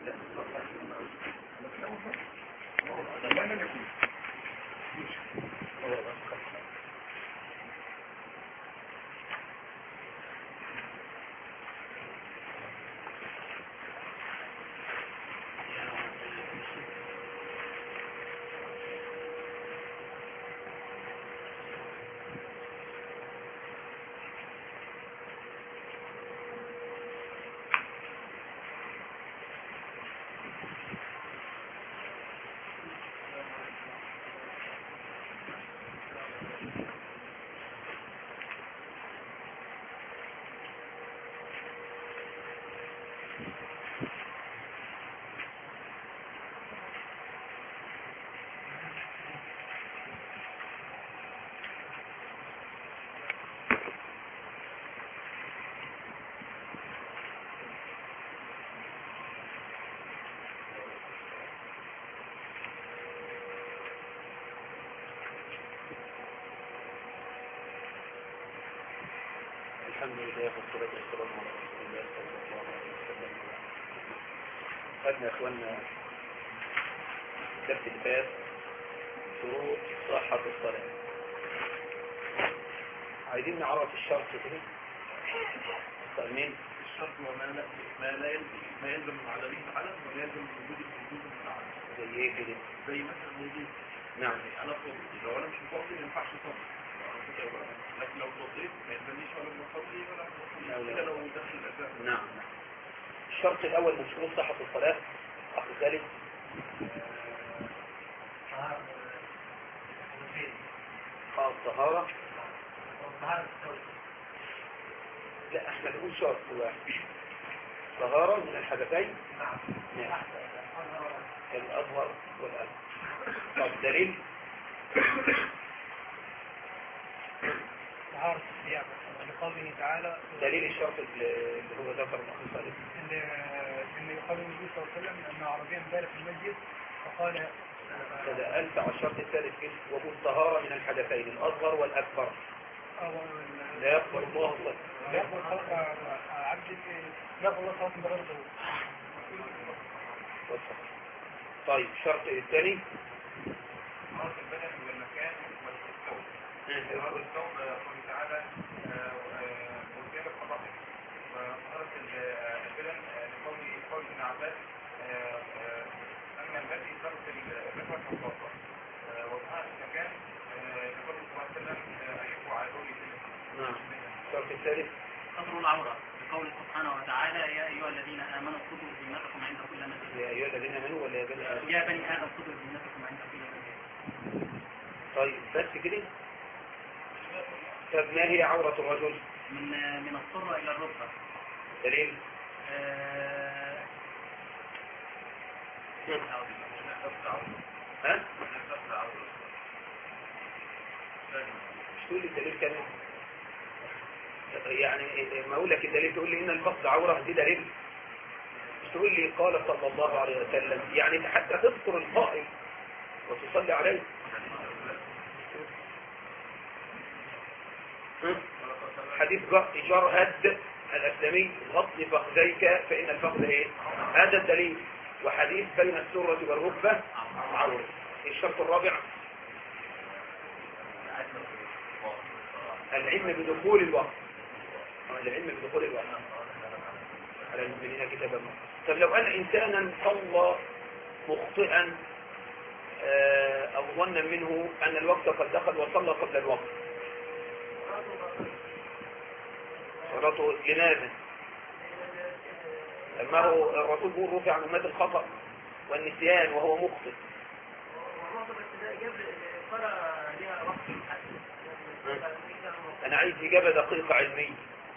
الحمد لله والصلاة والسلام على رسول الله صلى الله عليه وسلم. خدنا يا اخوانا درس الفات شروط صحة الصلاة. عايزين نعرف الشرط كده. فاهمين؟ الشرط ما يلزم من عدمه العدم ولا يلزم من وجود من العدم. زي ايه كده؟ زي مثلا الوضوء. نعم. انا فاضي، لو انا مش فاضي ما ينفعش اصلي. لكن لو فضيت ما يلزمنيش ولا بصلي ولا بصلي الا لو دخل الاساس. نعم. الشرط الاول من شروط صحة الصلاة اخ ثالث الطهارة. لا احنا نقول شرط واحد، طهارة من الحدثين. نعم. الأظهر والأكبر. طب دليل؟ طهارة الثياب لقوله تعالى. دليل الشرط اللي هو ذكر الأخ صالح إن يقال النبي صلى الله عليه وسلم أن عربيا بال في المسجد فقال كذا ألف على الشرط الثالث كده وقل طهارة من الحدثين الأصغر والأكبر. لا يقبل الله صلاة. لا يقبل عبد لا يقبل الله صلاة بغير ضوء. طيب الشرط الثاني طهارة البدن والمكان والثوب. طهارة الثوب قوله تعالى وثيابك فطهر. وطهارة البدن لقول ابن عباس أما الذي تغسل الركبة والبطن. وطهارة المكان لقول صلى الله عليه وسلم أيقوا على قوله. نعم. الشرط الثالث ستر العورة بقول سبحانه وتعالى يا أيها الذين آمنوا خذوا زينتكم عند كل مسجد. يا أيها الذين آمنوا ولا يا بني آدم؟ يا بني آدم خذوا زينتكم عند كل مسجد. طيب بس كده. طب ما هي عورة الرجل؟ من السرة إلى الركبة. دليل؟ ها؟ مش تقول لي الدليل كمان؟ يعني ما اقول لك الدليل تقول لي ان الفقد عورة دي دليل؟ مش تقول لي قال صلى الله عليه وسلم يعني حتى تذكر القائل وتصلي عليه. حديث جرهد الأسلمي غطي فخذيك فإن الفخذ ايه؟ هذا الدليل. وحديث بين السرة والركبة عورة. الشرط الرابع العلم بدخول الوقت. العلم بدخول الوقت على المؤمنين كتابا. طب لو أن إنسانا صلى مخطئا أو ظنا منه أن الوقت قد دخل وصلى قبل الوقت صلاته لماذا؟ لما هو الرسول بيقول رفع عن أمة الخطأ والنسيان وهو مخطئ. أنا عايز إجابة دقيقة علمية.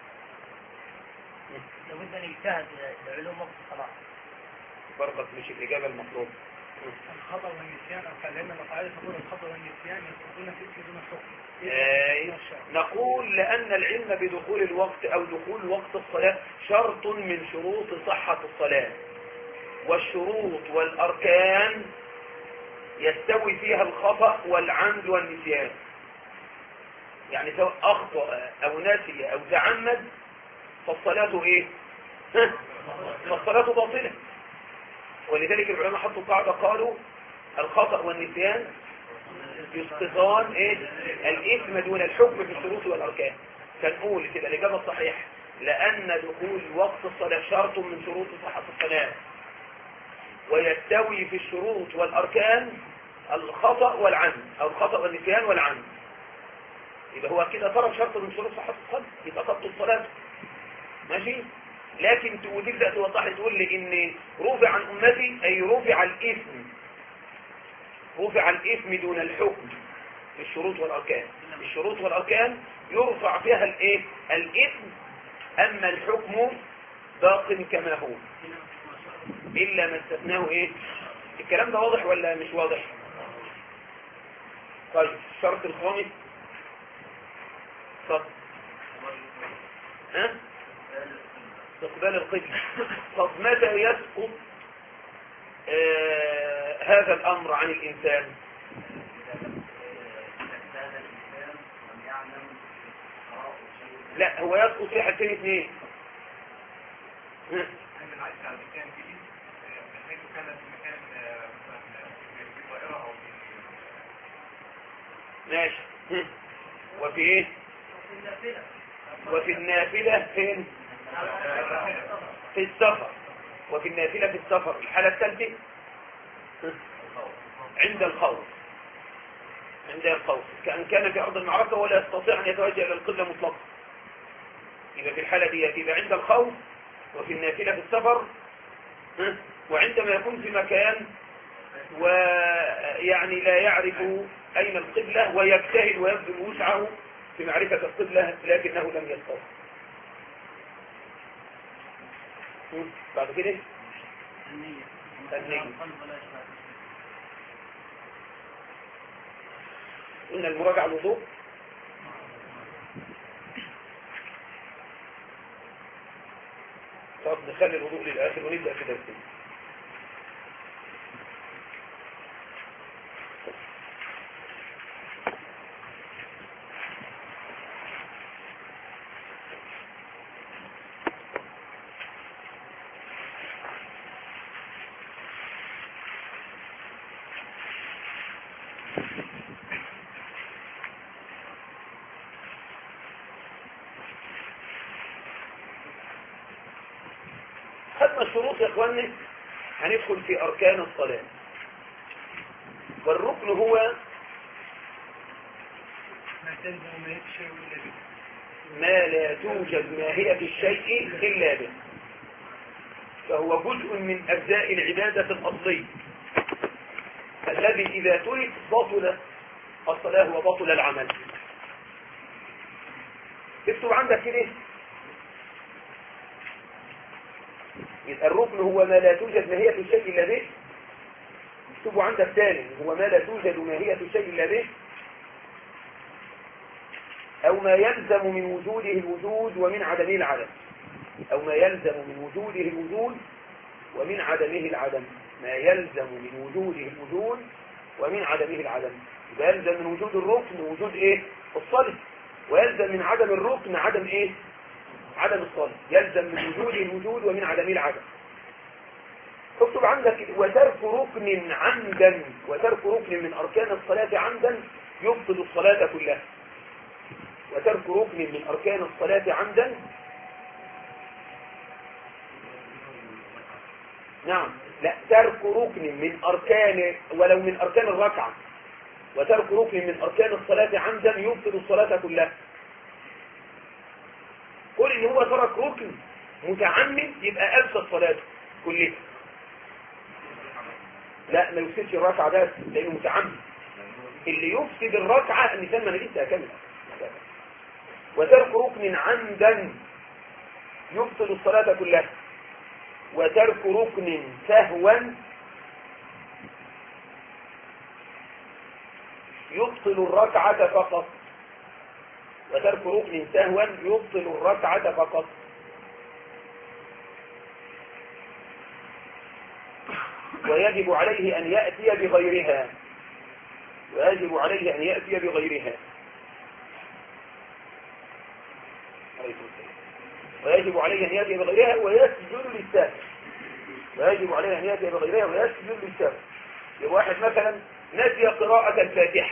لابد أن يجتهد لعلوم وقت الصلاة. برضك مش الإجابة المطلوبة. الخطأ والنسيان أو لأن القاعدة تقول الخطأ والنسيان يسقطون في دون الحكم. نقول لأن العلم بدخول الوقت أو دخول وقت الصلاة شرط من شروط صحة الصلاة، والشروط والأركان يستوي فيها الخطأ والعمد والنسيان. يعني سواء أخطأ أو نسي أو تعمد فالصلاة إيه؟ فالصلاة باطلة. ولذلك العلماء حطوا قاعدة قالوا الخطأ والنسيان يسقطان ايه الإثم دون الحكم في الشروط والأركان. فنقول كده الإجابة الصحيحة لأن دخول وقت الصلاة شرط من شروط صحة الصلاة، ويستوي في الشروط والأركان الخطأ والعمد أو الخطأ والنسيان والعمد. يبقى هو كده ترك شرط من شروط صحة الصلاة يبقى تبطل الصلاة. ماشي. لكن تبدأ توضح لي تقول لي ان رفع عن امتي اي رفع الاثم، رفع الاثم دون الحكم في الشروط والاركان. الشروط والاركان يرفع فيها الايه الاثم، اما الحكم باق كما هو الا ما استثناه ايه. الكلام ده واضح ولا مش واضح؟ طيب الشرط الخامس اتفضل. ها استقبال القبلة. طب متى يسقط هذا الأمر عن الإنسان؟ لا هو يسقط في حالتين اثنين. ماشي. وفي ايه؟ وفي النافلة فين؟ في السفر. وفي النافلة في السفر. الحالة الثالثة عند الخوف. عند الخوف كأن كان في أرض المعركة ولا يستطيع أن يتوجه إلى القبلة مطلقا، يبقى في الحالة دي يبقى عند الخوف وفي النافلة في السفر، وعندما يكون في مكان ويعني لا يعرف أين القبلة ويجتهد ويبذل وسعه في معرفة القبلة لكنه لم يستطع. بعد كده النية. قلنا المراجعة الوضوء. طب نخلي الوضوء للآخر ونبدأ في درسنا. خدنا الشروط يا اخواني، هندخل في اركان الصلاة. والركن هو ما لا توجد ماهية الشيء إلا به، فهو جزء من أجزاء العبادة الأصلية الذي إذا ترك بطل الصلاة وبطل العمل. اكتب عندك كده الركن هو ما لا توجد ماهية الشيء إلا به. اكتبوا عندك ثاني هو ما لا توجد ماهية الشيء إلا به، أو ما يلزم من وجوده الوجود ومن عدمه العدم، أو ما يلزم من وجوده الوجود ومن عدمه العدم. ما يلزم من وجوده الوجود ومن عدمه العدم. يبقى يلزم من وجود الركن وجود ايه؟ الصلاة. ويلزم من عدم الركن عدم ايه؟ عدم الصلاة. يلزم من وجوده الوجود ومن عدمه العدم. اكتب عندك وترك ركن عمدا، وترك ركن من أركان الصلاة عمدا يبطل الصلاة كلها. وترك ركن من أركان الصلاة عمدا، نعم لا ترك ركن من أركان ولو من أركان الركعة، وترك ركن من أركان الصلاة عمدا يبطل الصلاة كلها. قول إن هو ترك ركن متعمد يبقى أفسد صلاته كلها. لا ما يفسدش الركعة بس لأنه متعمد. اللي يفسد الركعة النسان ما نجيس أكمل. وترك ركن عمدا يبطل الصلاة كلها. وترك ركن سهوا يبطل الركعة فقط. وترك ركن سهوا يبطل الركعة فقط. ويجب عليه أن يأتي بغيرها. ويجب عليه أن يأتي بغيرها. ويجب عليه أن يأتي بغيرها ويسجد للسهو. ويجب عليه أن يأتي بغيرها ويسجد للسهو. يبقى واحد مثلا نسي قراءة الفاتحة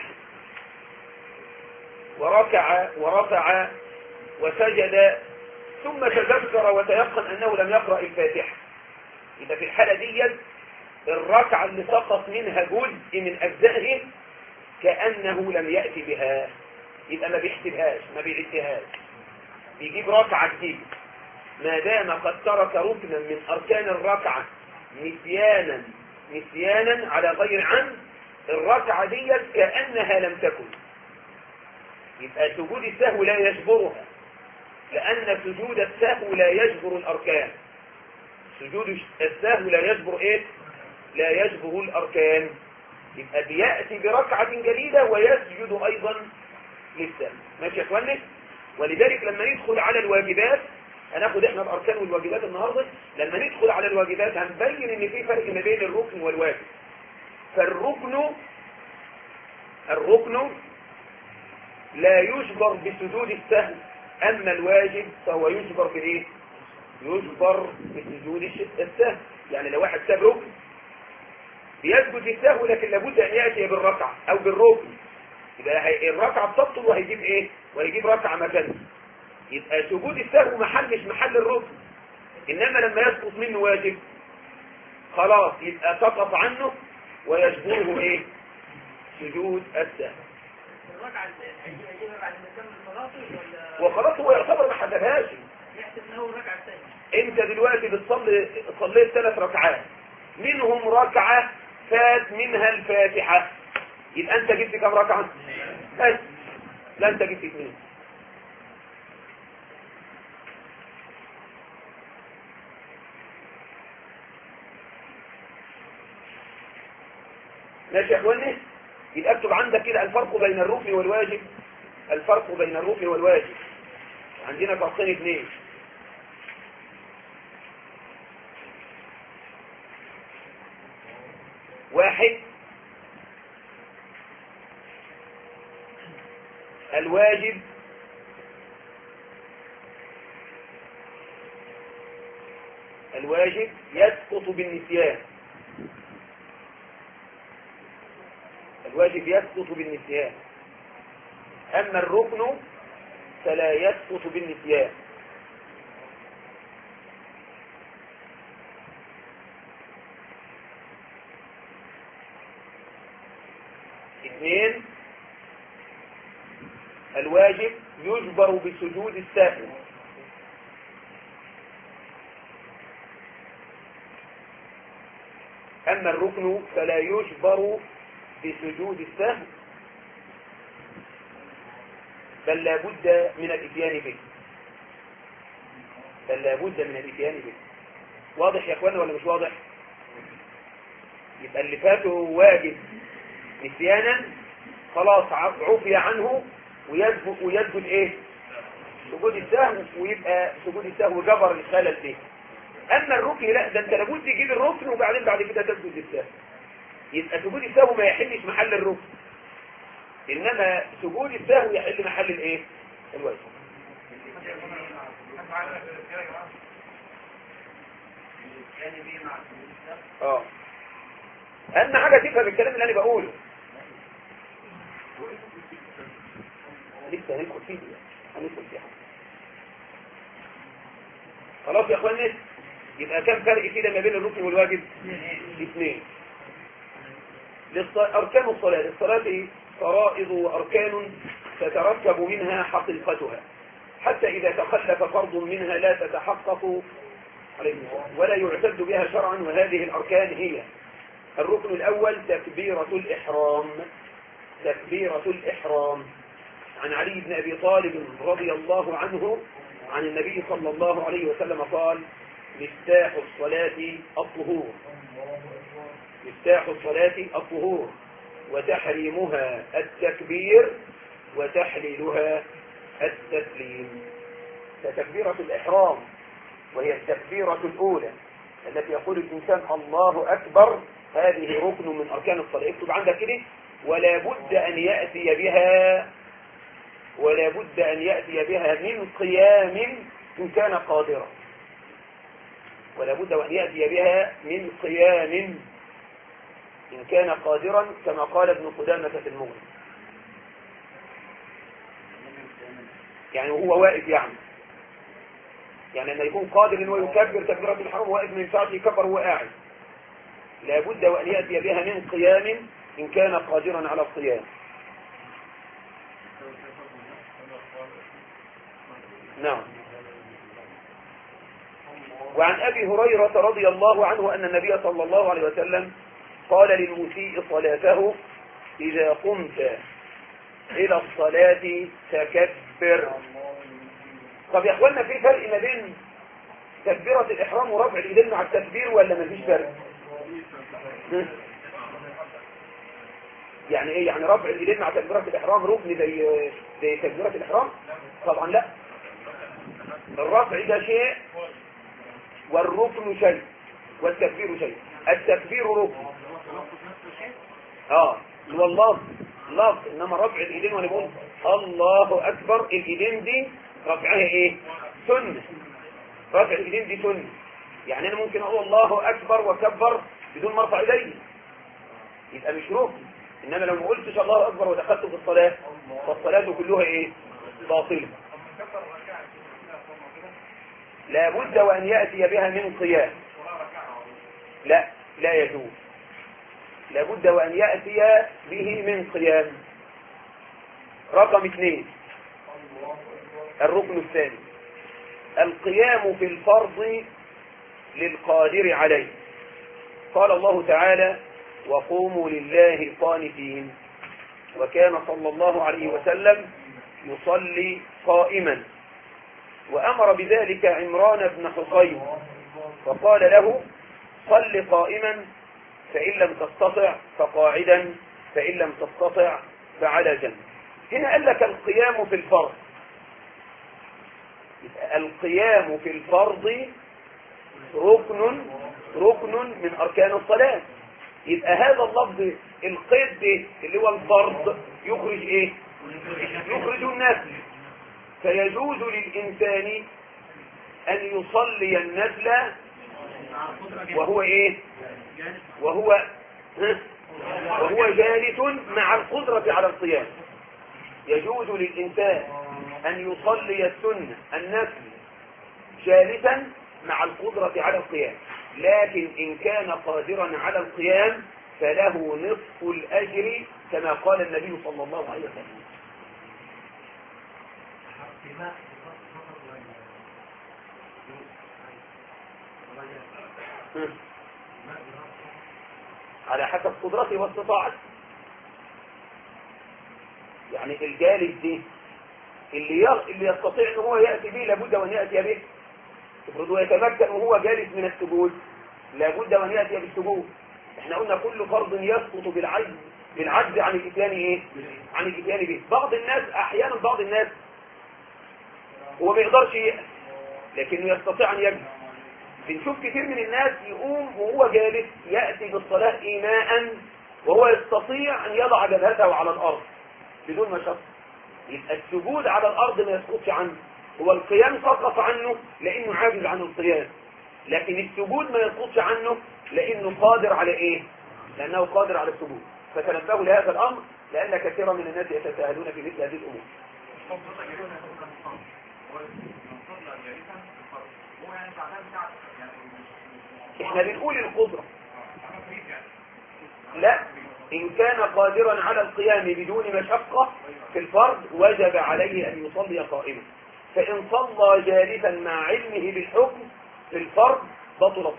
وركع ورفع وسجد ثم تذكر وتيقن أنه لم يقرأ الفاتحة، إذا في الحالة دي الركعة اللي سقط منها جزء من أجزائه كأنه لم يأتي بها، يبقى ما بيحسبهاش ما بيعدهاش، بيجيب ركعة جديدة ما دام قد ترك ركنا من أركان الركعة نسيانا على غير عمد، الركعة دي كأنها لم تكن. يبقى سجود السهو لا يجبرها، لأن سجود السهو لا يجبر الأركان. سجود السهو لا يجبر إيه؟ لا يجبر الأركان. يبقى بيأتي بركعة جديدة ويسجد أيضا للسهو. ماشي يا اخواني؟ ولذلك لما ندخل على الواجبات، هناخد احنا الأركان والواجبات النهاردة، لما ندخل على الواجبات هنبين ان في فرق ما بين الركن والواجب. فالركن لا يجبر بسجود السهو، أما الواجب فهو يجبر بإيه؟ يجبر بسجود السهو. يعني لو واحد ساب ركن بيسجد السهو، لكن لابد أن يأتي بالركعة أو بالركن، يبقى الركعة بتبطل وهيجيب إيه؟ وهيجيب ركعة مكانها. يبقى سجود السهو مش محل الركن، إنما لما يسقط منه واجب خلاص يبقى سقط عنه ويجبره إيه؟ سجود السهو. الركعة هيجيبها بعد ما يكمل صلاته وخلاص هو يعتبر ما حسبهاش. يحسب ان هو الركعة الثانية. انت دلوقتي صليت 3 ركعات، منهم ركعة فات منها الفاتحة، يبقى انت جبت كم ركعة؟ بس لا انت جبت 2. ماشي يا اخواني؟ يبقى اكتب عندك كده الفرق بين الركن والواجب. الفرق بين الركن والواجب عندنا فرقين 2. واحد الواجب يسقط بالنسيان. الواجب يسقط بالنسيان، أما الركن فلا يسقط بالنسيان. اثنين، الواجب يجبر بسجود السهو، أما الركن فلا يجبر بسجود السهو، بل لا بد من الاتيان به. واضح يا اخوانا ولا مش واضح؟ يبقى اللي فاته واجب نسيانا خلاص عفي عنه ويسجد ايه؟ سجود السهو، ويبقى سجود السهو جبر الخلل ده. اما الركن لا، ده انت لابد تجيب الركن وبعدين بعد كده تسجد السهو. يبقى سجود السهو ما يحلش محل الركن، انما سجود السهو يحل محل الايه؟ الواجب. اهم حاجه تفهم الكلام اللي انا بقوله. لسه هندخل فيه خلاص يا اخواني. يبقى كم فرق كده ما بين الركن والواجب؟ 2. أركان الصلاة فرائض وأركان تتركب منها حقيقتها، حتى إذا تخلف فرض منها لا تتحقق ولا يعتد بها شرعا. وهذه الأركان هي: الركن الأول تكبيرة الإحرام، عن علي بن أبي طالب رضي الله عنه عن النبي صلى الله عليه وسلم قال: مفتاح الصلاة الطهور وتحريمها التكبير وتحليلها التسليم. فتكبيرة الإحرام وهي التكبيرة الأولى التي يقول الإنسان الله أكبر، هذه ركن من أركان الصلاة. اكتب عندك كده: ولا بد أن يأتي بها من قيام إن كان قادرا. ولا بد وأن يأتي بها من قيام إن كان قادرا كما قال ابن قدامة في المغني، يعني وهو واقف، يعني أن يكون قادر أنه يكبر تكبيرة الإحرام واقف، ما ينفعش يكبر وهو قاعد، لا بد وأن يأتي بها من قيام إن كان قادرا على القيام. نعم. وعن أبي هريرة رضي الله عنه أن النبي صلى الله عليه وسلم قال للمسيء صلاته: إذا قمت إلى الصلاة فكبر. طب يا أخوانا، في فرق ما بين تكبيرة الإحرام ورفع اليدين مع التكبير ولا ما فيش فرق؟ يعني إيه؟ يعني رفع اليدين مع تكبيرة الإحرام ركن زي تكبيرة الإحرام؟ طبعا لا، الرفع ده شيء والركن شيء والتكبير شيء. التكبير ركن هو اللفظ لفظ، انما رفع الايدين وانا بقول الله اكبر، الايدين دي رفعها ايه؟ سنه. رفع الايدين دي سنه، يعني انا ممكن اقول الله اكبر واكبر بدون ما ارفع ايدي، يبقى مش ركن. انما لو ما قلتش الله اكبر ودخلت في الصلاه فالصلاه كلها ايه؟ باطله. لا بد وأن يأتي بها من قيام. لا يجوز، لا بد وأن يأتي به من قيام. رقم 2، الركن الثاني، القيام في الفرض للقادر عليه. قال الله تعالى: وقوموا لله قانتين. وكان صلى الله عليه وسلم يصلي قائما، وأمر بذلك عمران بن حصين فقال له: صل قائما، فإن لم تستطع فقاعدا، فإن لم تستطع فعلى جنب. هنا قال لك القيام في الفرض. القيام في الفرض ركن من أركان الصلاة. يبقى هذا اللفظ القيد اللي هو الفرض يخرج ايه؟ يخرج النفل. فيجوز للإنسان أن يصلي النفل وهو ايه؟ وهو جالس مع القدرة على القيام. يجوز للإنسان أن يصلي السنة النفل جالسا مع القدرة على القيام، لكن إن كان قادرا على القيام فله نصف الأجر كما قال النبي صلى الله عليه وسلم. على حسب قدرته واستطاعته. يعني الجالس دي اللي يستطيع ان هو يأتي به لابد وان يأتي به. افرض ويتمكن وهو جالس من السجود لابد وان يأتي بالسجود. احنا قلنا كل فرض يسقط بالعجز عن الاتيان ايه؟ عن الاتيان به. بعض الناس هو ما يقدرش يأتي لكنه يستطيع ان يجلس. بنشوف كثير من الناس يقوم وهو جالس يأتي بالصلاة إيماء وهو يستطيع أن يضع جبهته على الأرض بدون مشقة. يبقى السجود على الأرض ما يسقطش عنه، هو القيام سقط عنه لأنه عاجز عن القيام، لكن السجود ما يسقطش عنه لأنه قادر على إيه؟ لأنه قادر على السجود. فتنبهوا لهذا الأمر لأن كثيرا من الناس يتساهلون في مثل هذه الأمور. احنا بنقول القدرة. لا، إن كان قادرا على القيام بدون مشقة في الفرض وجب عليه أن يصلي قائما. فإن صلى جالسا مع علمه بالحكم في الفرض بطلت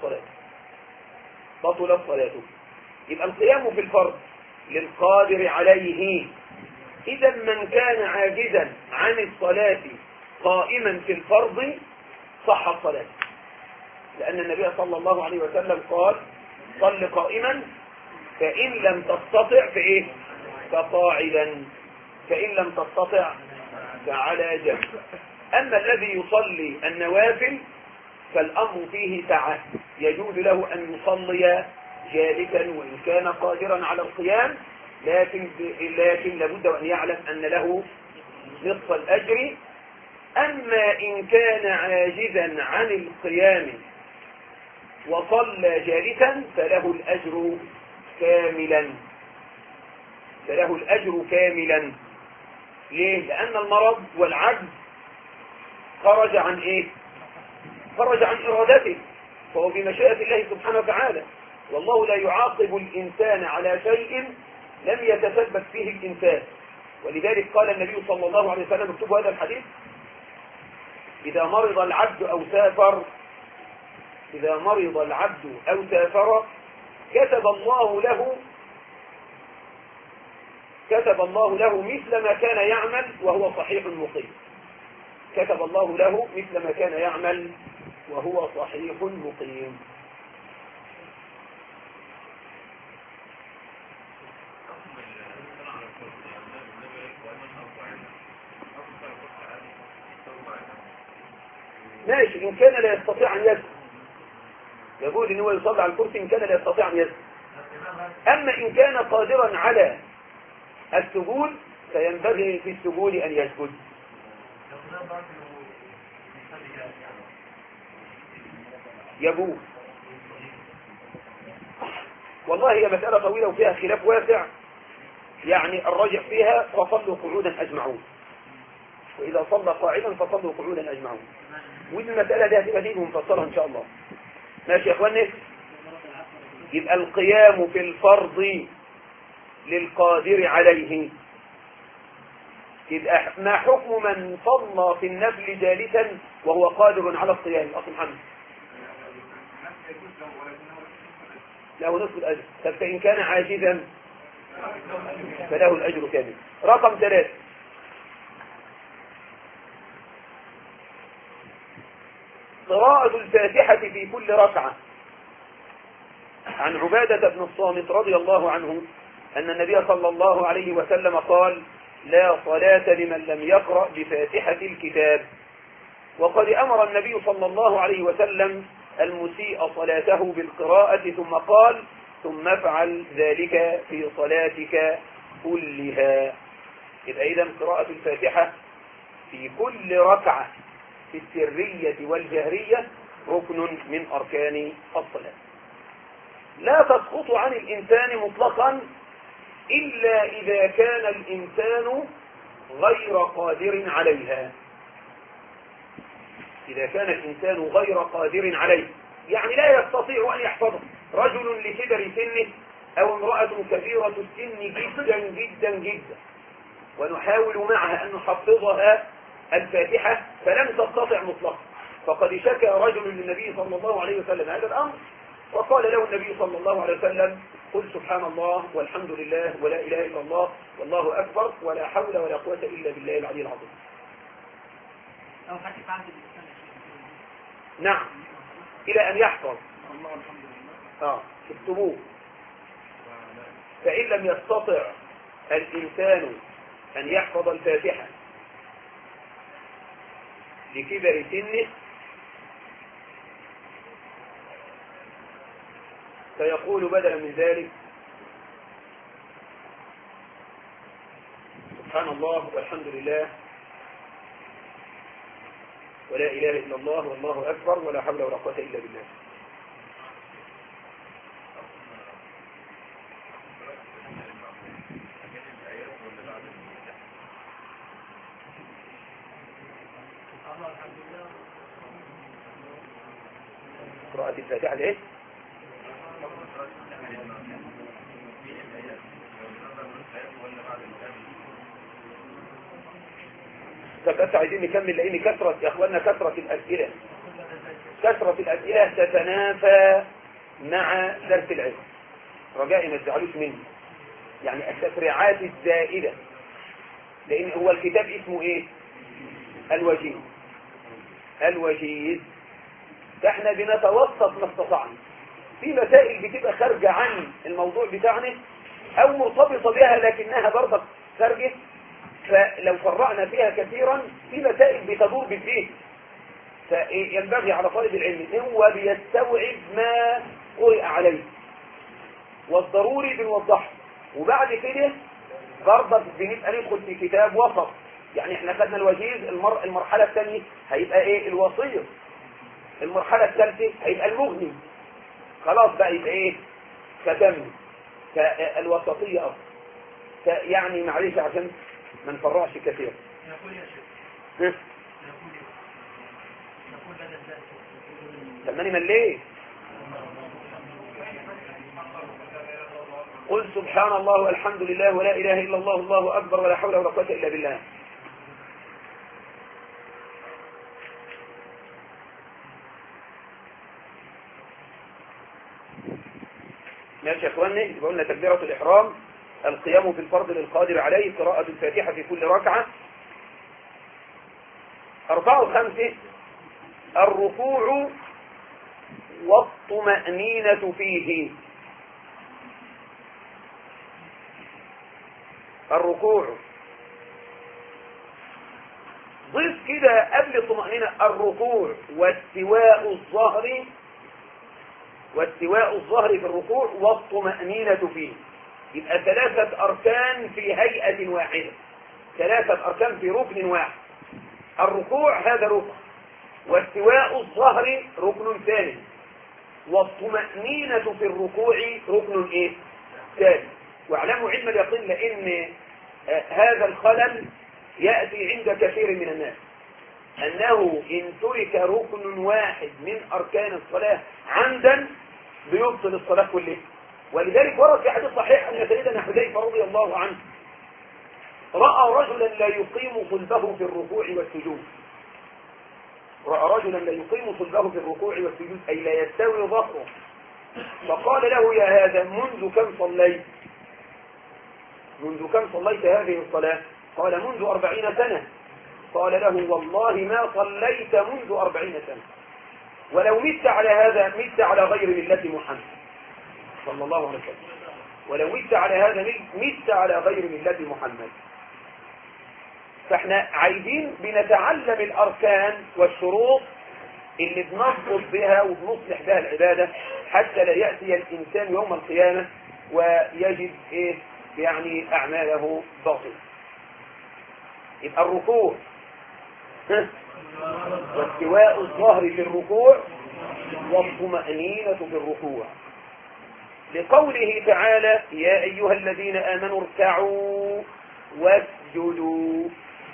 صلاته. يبقى القيام في الفرض للقادر عليه. إذا من كان عاجزا عن الصلاة قائما في الفرض صح الصلاة، لأن النبي صلى الله عليه وسلم قال: صل قائما، فإن لم تستطع فإيه؟ فقاعدا، فإن لم تستطع فعلى جنب. أما الذي يصلي النوافل فالأمر فيه سعة، يجوز له أن يصلي جالسا وإن كان قادرا على القيام، لكن لابد أن يعلم أن له نصف الأجر. أما إن كان عاجزا عن القيام وصلى جالسا فله الأجر كاملا، فله الأجر كاملا. ليه؟ لأن المرض والعجز خرج عن إيه؟ خرج عن إرادته، فهو بمشيئة الله سبحانه وتعالى، والله لا يعاقب الإنسان على شيء لم يتسبب فيه الإنسان. ولذلك قال النبي صلى الله عليه وسلم، اكتبوا هذا الحديث: إذا مرض العبد أو سافر، إذا مرض العبد أو سافر كتب الله له مثل ما كان يعمل وهو صحيح مقيم. كتب الله له مثل ما كان يعمل وهو صحيح مقيم. ماشي، إن كان لا يستطيع أن يسجد، يقول إن هو يصلي على الكرسي إن كان لا يستطيع أن يسجد. أما إن كان قادرا على السجود فينبغي في السجود أن يسجد. يجوز. والله هي مسألة طويلة وفيها خلاف واسع، يعني الراجح فيها فصلوا قعودا أجمعون، وإذا صلى قاعدا فصلوا قعودا أجمعون. ودي المسألة دي هتبقى دي مفصلة إن شاء الله. ماشي يا إخواني؟ يبقى القيام في الفرض للقادر عليه. يبقى ما حكم من صلى في النفل جالسا وهو قادر على القيام؟ أخي محمد. له نصف الأجر. طب فإن كان عاجزا فله الأجر كامل. رقم 3: قراءة الفاتحة في كل ركعة. عن عبادة بن الصامت رضي الله عنه أن النبي صلى الله عليه وسلم قال: لا صلاة لمن لم يقرأ بفاتحة الكتاب. وقد أمر النبي صلى الله عليه وسلم المسيء صلاته بالقراءة، ثم قال: ثم افعل ذلك في صلاتك كلها. يبقى إذن قراءة الفاتحة في كل ركعة في السرية والجهرية ركن من أركان الصلاة، لا تسقط عن الإنسان مطلقا إلا إذا كان الإنسان غير قادر عليها. إذا كان الإنسان غير قادر عليه، يعني لا يستطيع أن يحفظه، رجل لكبر سنه أو امرأة كثيرة السن جدا جدا جدا، ونحاول معها أن نحفظها الفاتحة فلم تستطع مطلقا. فقد شكى رجل للنبي صلى الله عليه وسلم هذا الأمر، وقال له النبي صلى الله عليه وسلم: قل سبحان الله والحمد لله ولا إله إلا الله والله أكبر ولا حول ولا قوة إلا بالله العلي العظيم. نعم، إلى أن يحفظ. اكتبوه. فإن لم يستطع الإنسان أن يحفظ الفاتحة لكبر سنه فيقول بدلا من ذلك: سبحان الله والحمد لله ولا إله إلا الله والله أكبر ولا حول ولا قوة إلا بالله. قراءة الفاتحة لإيه؟ بس عايزين نكمل، لأن كثرة يا أخواننا كثرة الأسئلة تتنافى مع درس العلم. رجائي ما تزعلوش مني، يعني التفريعات الزائدة، لأن هو الكتاب اسمه إيه؟ الوجيز. فإحنا بنتوسط ما استطعنا. في مسائل بتبقى خارجة عن الموضوع بتاعنا أو مرتبطة بها لكنها برضه خارجة، فلو فرعنا فيها كثيرا في مسائل بتدور بالذهن، فينبغي على طالب العلم هو بيستوعب ما قرئ عليه والضروري بنوضحه، وبعد كده برضه بنبقى ندخل في كتاب وسط. يعني احنا خدنا الوجيز، المرحلة الثانية هيبقى ايه؟ الوصية. المرحلة الثالثة هيبقى المغني. خلاص بقى يبقى ايه ختمني. فالوسطية افضل. يعني معلش عشان ما نفرعش كثير. نقول يا شيخ ها؟ نقول لنا الذات سماني مليه. قل سبحان الله والحمد لله ولا إله إلا الله الله أكبر ولا حول ولا قوة إلا بالله. ماشي يا اخواني، يبقى قلنا تكبيرة الإحرام، القيام في الفرض للقادر عليه، قراءة الفاتحة في كل ركعة. 4 و5 الركوع والطمأنينة فيه. الركوع ضيف كده قبل الطمأنينة الركوع واستواء الظهر في الركوع والطمأنينة فيه. يبقى 3 أركان في هيئة واحدة، 3 أركان في ركن واحد. الركوع هذا ركن، واستواء الظهر ركن ثاني، والطمأنينة في الركوع ركن ايه ثاني. واعلموا علم اليقين لأن هذا الخلل يأتي عند كثير من الناس، أنه إن ترك ركن واحد من أركان الصلاة عمدا بيبطل الصلاة كلها. ولذلك ورد في حديث صحيح أن سيدنا حذيفة رضي الله عنه رأى رجلا لا يقيم صلبه في الركوع والسجود. رأى رجلا لا يقيم صلبه في الركوع والسجود، أي لا يستوي ظهره. فقال له يا هذا منذ كم صليت؟ منذ كم صليت هذه الصلاة؟ قال منذ 40 سنة. قال له والله ما صليت منذ 40 سنة، ولو مت على هذا مت على غير ملة محمد صلى الله عليه وسلم، ولو مت على هذا مت على غير ملة محمد. فاحنا عايزين بنتعلم الأركان والشروط اللي بنضبط بها وبنصلح بها العبادة، حتى لا يأتي الإنسان يوم القيامة ويجد إيه يعني أعماله باطلة. يبقى الركوع واستواء الظهر في الركوع والطمأنينة في الركوع، لقوله تعالى يا أيها الذين آمنوا اركعوا واسجدوا.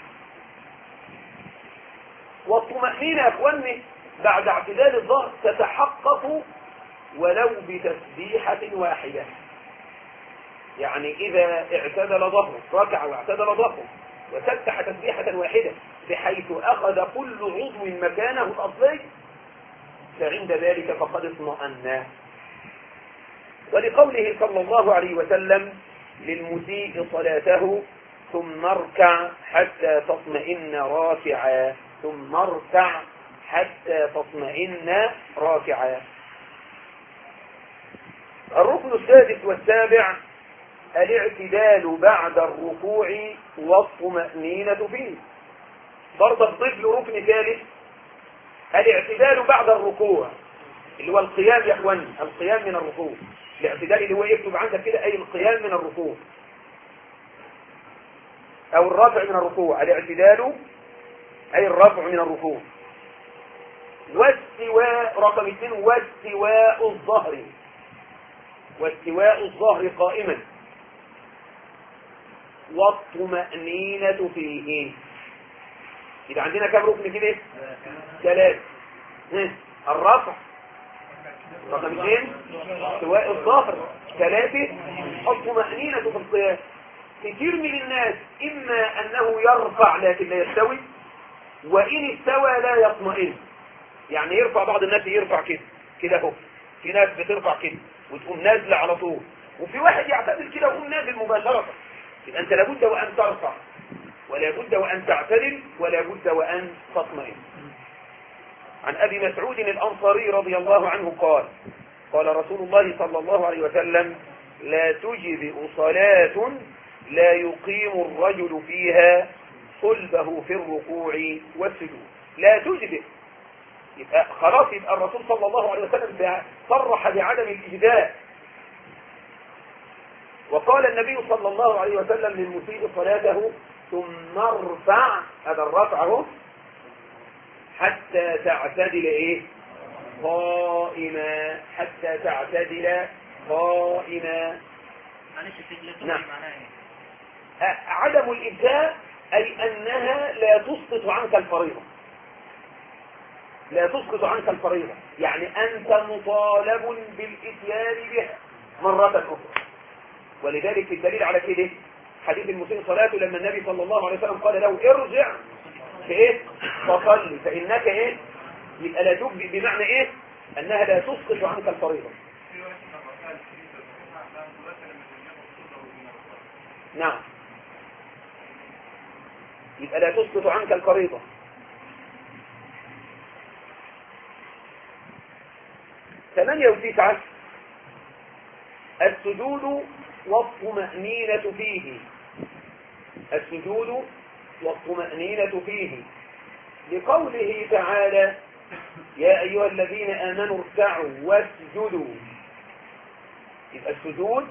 والطمأنينة يا أخواني بعد اعتدال الظهر تتحقق ولو بتسبيحة واحدة. يعني إذا اعتدل ظهره ركع واعتدل ظهره وسبح تسبيحة واحدة بحيث أخذ كل عضو مكانه الأصلي، فعند ذلك فقد اطمأن. ولقوله صلى الله عليه وسلم للمسيء صلاته ثم اركع حتى تطمئن راكعا، ثم اركع حتى تطمئن راكعا. الركن السادس والسابع الاعتدال بعد الركوع والطمأنينة فيه. برضه تضيف له ركن ثالث الاعتدال بعد الركوع، اللي هو القيام يا اخواني، القيام من الركوع. الاعتدال اللي هو يكتب عندك كده اي القيام من الركوع او الرفع من الركوع. الاعتدال اي الرفع من الركوع. واستواء رقم 2 واستواء الظهر، واستواء الظهر قائما والطمأنينة فيه. يبقى عندنا كم ركن كده؟ 3. الرفع رقم 2 استواء الظهر 3 الطمأنينة في القيام. كثير من الناس إما أنه يرفع لكن لا يستوي، وإن استوى لا يطمئن. يعني يرفع، بعض الناس يرفع كده كده اهو، في ناس بترفع كده وتقوم نازله على طول، وفي واحد يعتدل كده ويقوم نازل مباشرة. يبقى أنت لابد وأن ترفع ولا بد وأن تعتدل ولا بد وأن تطمئن. عن أبي مسعود الأنصاري رضي الله عنه قال قال رسول الله صلى الله عليه وسلم لا تجزئ صلاة لا يقيم الرجل فيها صلبه في الركوع والسجود. لا تجزئ، يبقى خلاص، يبقى الرسول صلى الله عليه وسلم صرح بعدم الإجزاء. وقال النبي صلى الله عليه وسلم للمسيء صلاته ثم ارفع، هذا الرفع اهو، حتى تعتدل ايه قائما حتى تعتدل قائما. معلش لا تبقي نعم. معناها ايه؟ عدم الإجزاء أي أنها لا تسقط عنك الفريضة، لا تسقط عنك الفريضة، يعني أنت مطالب بالإتيان بها مرة أخرى. ولذلك الدليل على كده حديث المسيء صلاته لما النبي صلى الله عليه وسلم قال له ارجع فإيه فصلي فإنك إيه، يبقى لا تجزئ بمعنى إيه، أنها لا تسقط عنك الفريضة. نعم، يبقى لا تسقط عنك الفريضة. ثمانية وتسعة السجود والطمأنينة فيه، السجود والطمأنينة فيه، لقوله تعالى يا أيها الذين آمنوا اركعوا واسجدوا. يبقى السجود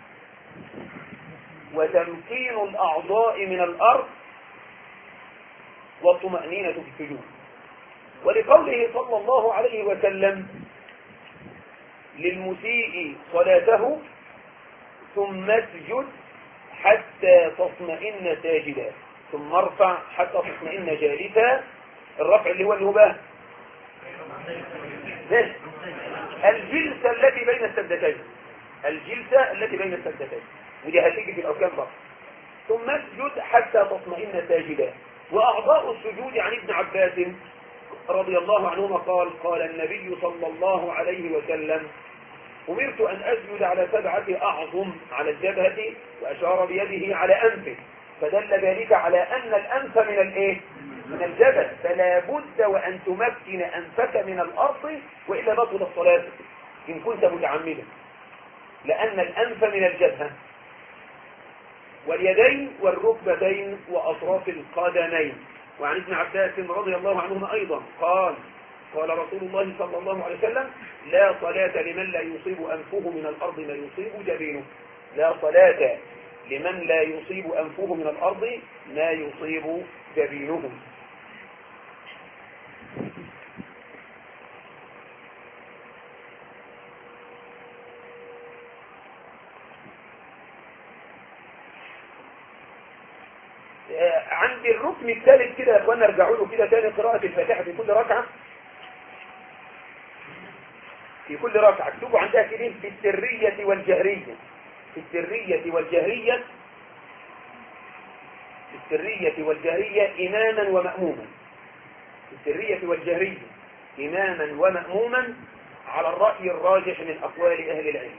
وتمكين الأعضاء من الأرض والطمأنينة في السجود. ولقوله صلى الله عليه وسلم للمسيء صلاته ثم اسجد حتى تطمئن ساجدا ثم ارفع حتى تطمئن جالسا. الرفع اللي هو بقى الجلسة التي بين السجدتين، الجلسة التي بين السجدتين، ودي هتيجي في الأركان بقى. ثم اسجد حتى تطمئن ساجدا. وأعضاء السجود عن ابن عباس رضي الله عنهما قال قال النبي صلى الله عليه وسلم أمرت أن أسجد على 7 أعظم على الجبهة، وأشار بيده على أنفه، فدل ذلك على أن الأنف من الإيه؟ من الجبهة، فلا بد وأن تمكن أنفك من الأرض وإلا بطل الصلاة إن كنت متعمدا، لأن الأنف من الجبهة. واليدين والركبتين وأطراف القدمين. وعن ابن عباس رضي الله عنهما أيضا قال قال رسول الله صلى الله عليه وسلم لا صلاة لمن لا يصيب أنفه من الأرض ما يصيب جبينه، لا صلاة لمن لا يصيب أنفه من الأرض ما يصيب جبينه. عند الركن الثالث كده يا اخوانا ارجعوا له كده تاني، قراءة الفاتحة في كل ركعة، في كل ركعة اكتبوا عندها كده في السرية والجهرية، في السرية والجهرية، في السرية والجهرية إماما ومأموما، في السرية والجهرية إماما ومأموما على الرأي الراجح من أقوال أهل العلم.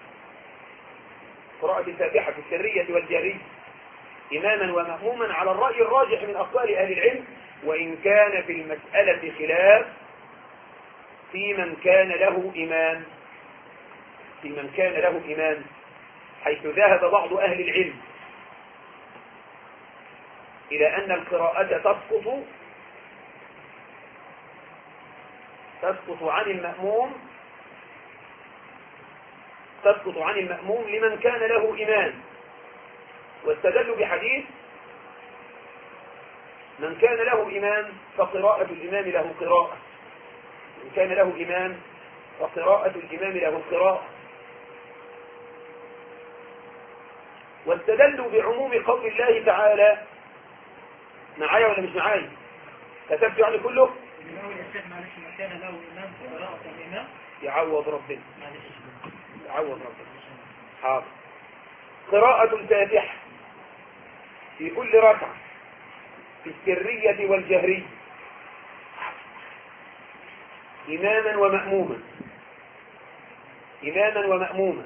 قراءة الفاتحة في السرية والجهرية إماما ومأموما على الرأي الراجح من أقوال أهل العلم، وإن كان في المسألة خلاف في من كان له إمام، في من كان له إمام، حيث ذهب بعض أهل العلم إلى أن القراءة تسقط عن المأموم لمن كان له إمام، واستدلوا بحديث من كان له إمام فقراءة الإمام له قراءة، من كان له إمام فقراءة الإمام له قراءة. واستدلوا بعموم قول الله تعالى، معايا ولا مش معايا؟ كتبت يعني كله؟ معلش ما كان له إمام قراءة الإمام يعوض ربنا، معلش يعوض ربنا. حاضر. قراءة الفاتحة في كل ركعة في السرية والجهرية إماما ومأموما، إماما ومأموما.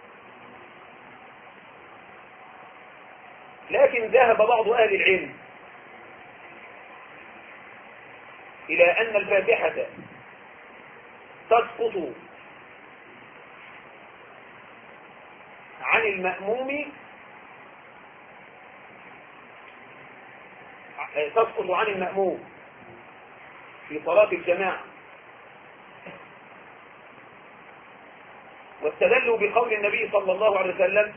لكن ذهب بعض أهل العلم إلى أن الفاتحة تسقط عن المأموم، تسقط عن المأموم في صلاة الجماعة، واستدلوا بقول النبي صلى الله عليه وسلم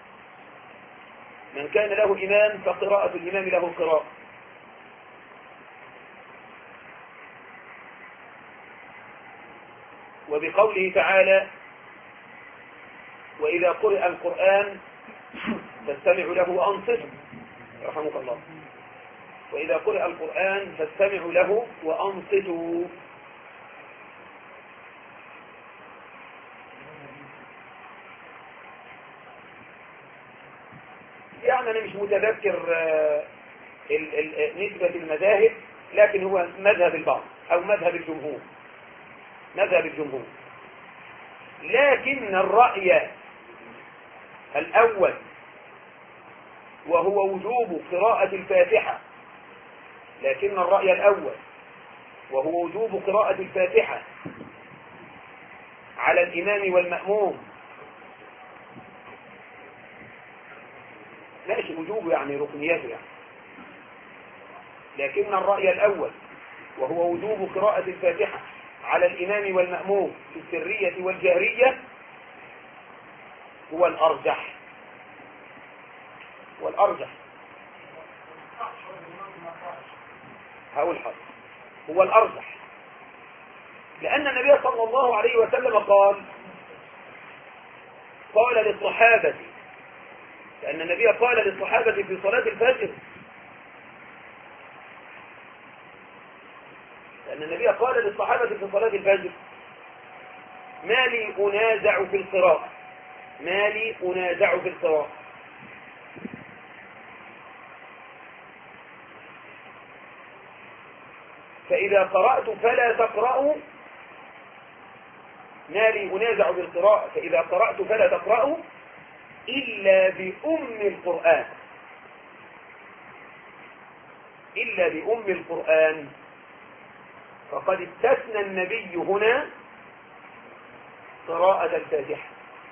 من كان له إمام فقراءة الإمام له قراءة. وبقوله تعالى وإذا قرئ القرآن فاستمعوا له وأنصتوا رحمك الله. وإذا قرئ القرآن فاستمعوا له وأنصتوا. يعني أنا مش متذكر نسبة المذاهب، لكن هو مذهب البعض أو مذهب الجمهور، مذهب الجمهور. لكن الرأي الأول وهو وجوب قراءة الفاتحة، لكن الرأي الأول وهو وجوب قراءة الفاتحة على الإمام والمأموم، ماشي وجوبه يعني ركنيته يعني، لكن الرأي الأول وهو وجوب قراءة الفاتحة على الإمام والمأموم في السرية والجهرية هو الأرجح، والأرجح هقول حظ هو الأرجح، لأن النبي صلى الله عليه وسلم قال للصحابة، لأن النبي قال للصحابة في صلاة الفجر، لأن النبي قال للصحابة في صلاة الفجر ما لي أنازع في القراءة، ما لي أنازع في القراءة. فإذا قرأت فلا تقرأوا، ما لي أنازع بالقراءة، فإذا قرأت فلا تقرأوا إلا بأم القرآن، إلا بأم القرآن. فقد استثنى النبي هنا قراءة الفاتحة،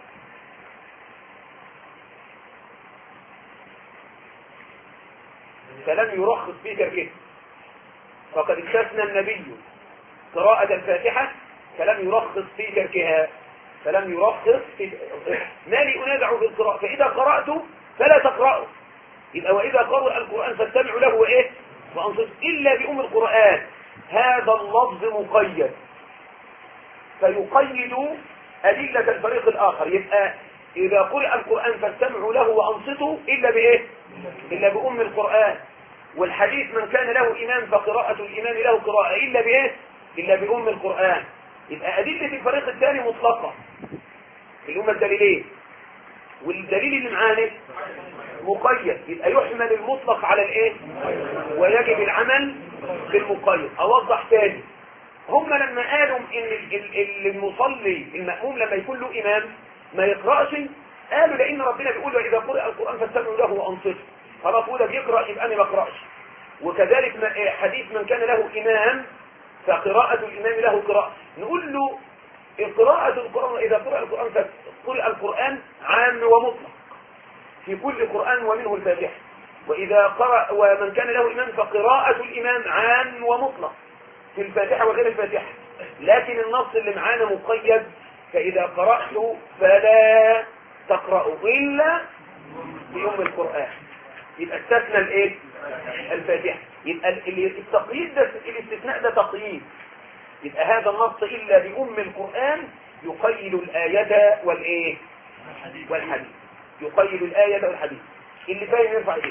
فلم يرخص في تركه. فقد استثنى النبي قراءة الفاتحة فلم يرخص في تركها، فلم يرخص في ما لي أنازع في القراءة، فإذا قرأت فلا تقرأوا. يبقى وإذا قرأ القرآن فاستمعوا له وإيه وأنصتوا إلا بأم القرآن. هذا اللفظ مقيد فيقيد أدلة الفريق الآخر. يبقى إذا قرأ القرآن فاستمعوا له وأنصتوا إلا بإيه؟ إلا بأم القرآن. والحديث من كان له إمام فقراءة الإمام له قراءة إلا بإيه؟ إلا بأم القرآن. يبقى أدلة الفريق الثاني مطلقة اللي هم الدليلين، والدليل اللي معانا مقيد، يبقى يحمل المطلق على الإيه؟ ويجب العمل بالمقيد. أوضح تاني، هم لما قالوا إن المصلي المأموم لما يكون له إمام ما يقرأش، قالوا لأن ربنا بيقول وإذا قرأ القرآن فاستمعوا له وأنصتوا، خلاص وده بيقرأ يبقى أنا ما أقرأش. وكذلك حديث من كان له إمام فقراءة الإمام له قراءة، نقول له قراءة القرآن إذا قرأ القرآن فقرأ القرآن عام ومطلق في كل قرآن ومنه الفاتحة. وإذا قرأ ومن كان له إمام فقراءة الإمام عام ومطلق في الفاتحة وغير الفاتحة. لكن النص اللي معانا مقيد، فإذا قرأت فلا تقرأوا إلا بأم القرآن. يبقى استثنى الايه؟ الفاتحة. يبقى التقييد ده، الاستثناء ده تقييد. يبقى هذا النص إلا بأم القرآن يقيد الآية والإيه؟ والحديث. يقيد الآية والحديث. اللي فاهم يرفع ايديه.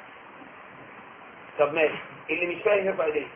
طب ماشي، اللي مش فاهم يرفع ايديه.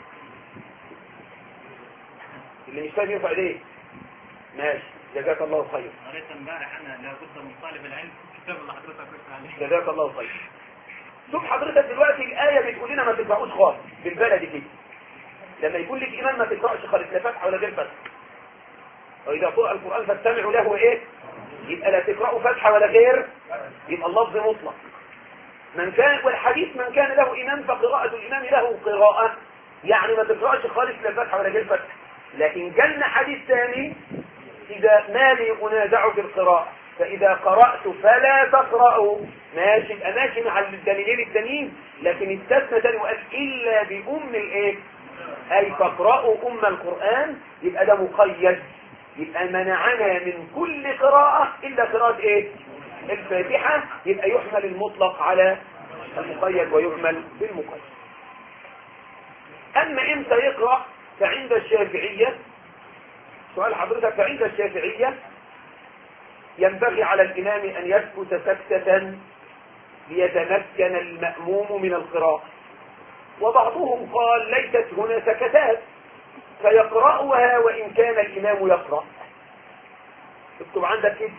اللي مش فاهم يرفع ايديه. ماشي، جزاك الله خير. قريت امبارح انا لابد من طالب العلم الكتاب اللي حضرتك قلت عليه. جزاك الله خير. شوف حضرتك دلوقتي الآية بتقول لنا ما تقرأوش خالص بالبلد كده. لما يكون لك إمام ما تقرأش خالص لا فتحة ولا غير فتحة. وإذا قرأ القرآن فاستمعوا له إيه؟ يبقى لا تقرأوا فتحة ولا غير، يبقى اللفظ مطلق. من كان والحديث من كان له إمام فقراءة الإمام له قراءة، يعني ما تقرأش خالص لا فتحة ولا غير فتحة. لكن جالنا حديث ثاني إذا ما لي أنازع في القراءة فإذا قرأت فلا تقرأوا، ماشي يبقى ماشي مع الدليلين التانيين، لكن استثنى تاني وقال إلا بأم الإيه؟ أي فقرأوا أم القرآن. يبقى ده مقيد، يبقى منعنا من كل قراءة إلا قراءة إيه؟ الفاتحة. يبقى يحمل المطلق على المقيد ويحمل بالمقيد. أما إمتى يقرأ؟ فعند الشافعية سؤال حضرتك، فعند الشافعية ينبغي على الإمام أن يسكت سكتة ليتمكن المأموم من القراءة، وبعضهم قال ليست هنا سكتات فيقرأها وإن كان الإمام يقرأ. اكتب عندك كده: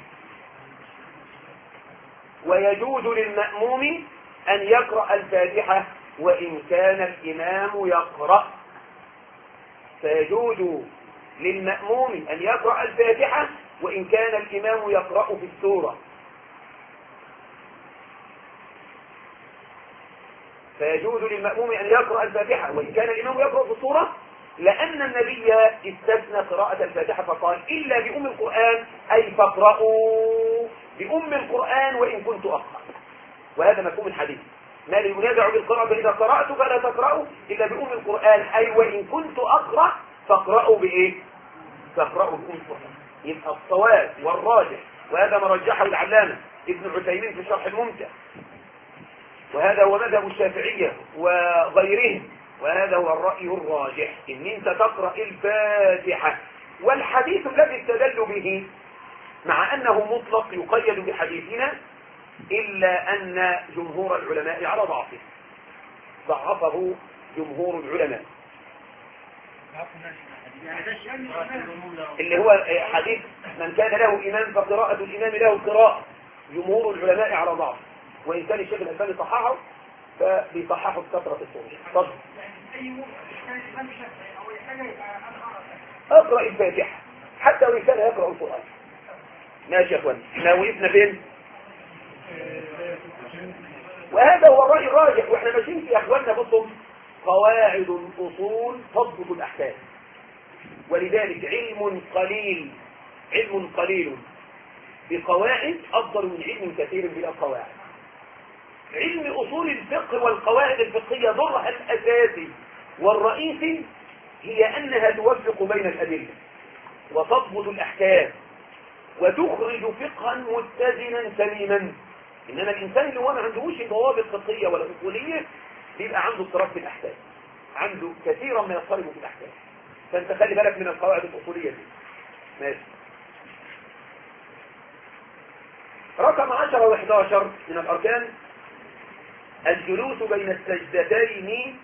ويجوز للمأموم أن يقرأ الفاتحة وإن كان الإمام يقرأ. فيجوز للمأموم أن يقرأ الفاتحة وإن كان الإمام يقرأ في السورة. فيجوز للمأموم أن يقرأ الفاتحة وإن كان الإمام يقرأ في السورة، لأن النبي استثنى قراءة الفاتحة فقال: إلا بأم القرآن، أي فاقرأوا بأم القرآن وإن كنت أقرأ. وهذا مفهوم الحديث: ما ينازع بالقراءة فإذا قرأت فلا تقرأوا إلا بأم القرآن، أي وإن كنت أقرأ فاقرأوا بإيه؟ فاقرأوا بأم القرآن. يبقى الصواب والراجح، وهذا ما رجحه العلامة ابن عثيمين في الشرح الممتع، وهذا هو مذهب الشافعية وغيرهم، وهذا هو الرأي الراجح، إن أنت تقرأ الفاتحة. والحديث الذي استدل به مع أنه مطلق يقيد بحديثنا، إلا أن جمهور العلماء على ضعفه، ضعفه جمهور العلماء، اللي هو حديث من كان له إمام فقراءة الإمام له قراءة. جمهور العلماء على ضعفه، وإن كان الشيخ الألباني صححه فبيصححه بكثرة الطرق. اقرأ الفاتحة حتى وإن كان يقرأ القرآن. ماشي يا اخوان، احنا وقفنا فين؟ وهذا هو الرأي الراجح. واحنا ماشيين في اخواننا بصم قواعد الاصول تضبط الاحكام، ولذلك علم قليل بقواعد افضل من علم كثير بلا قواعد. علم اصول الفقه والقواعد الفقهية ضرها الاساسي والرئيسي هي انها توفق بين الادلة وتضبط الاحكام وتخرج فقها متزنا سليما. انما الانسان اللي هو ما عندهوش ضوابط فقهيه ولا اصوليه بيبقى عنده اضطراب في الاحكام، عنده كثيرا من يضطرب في الاحكام. فانت خلي بالك من القواعد الاصوليه دي. ماشي. رقم 10 و11 من الاركان الجلوس بين السجدتين،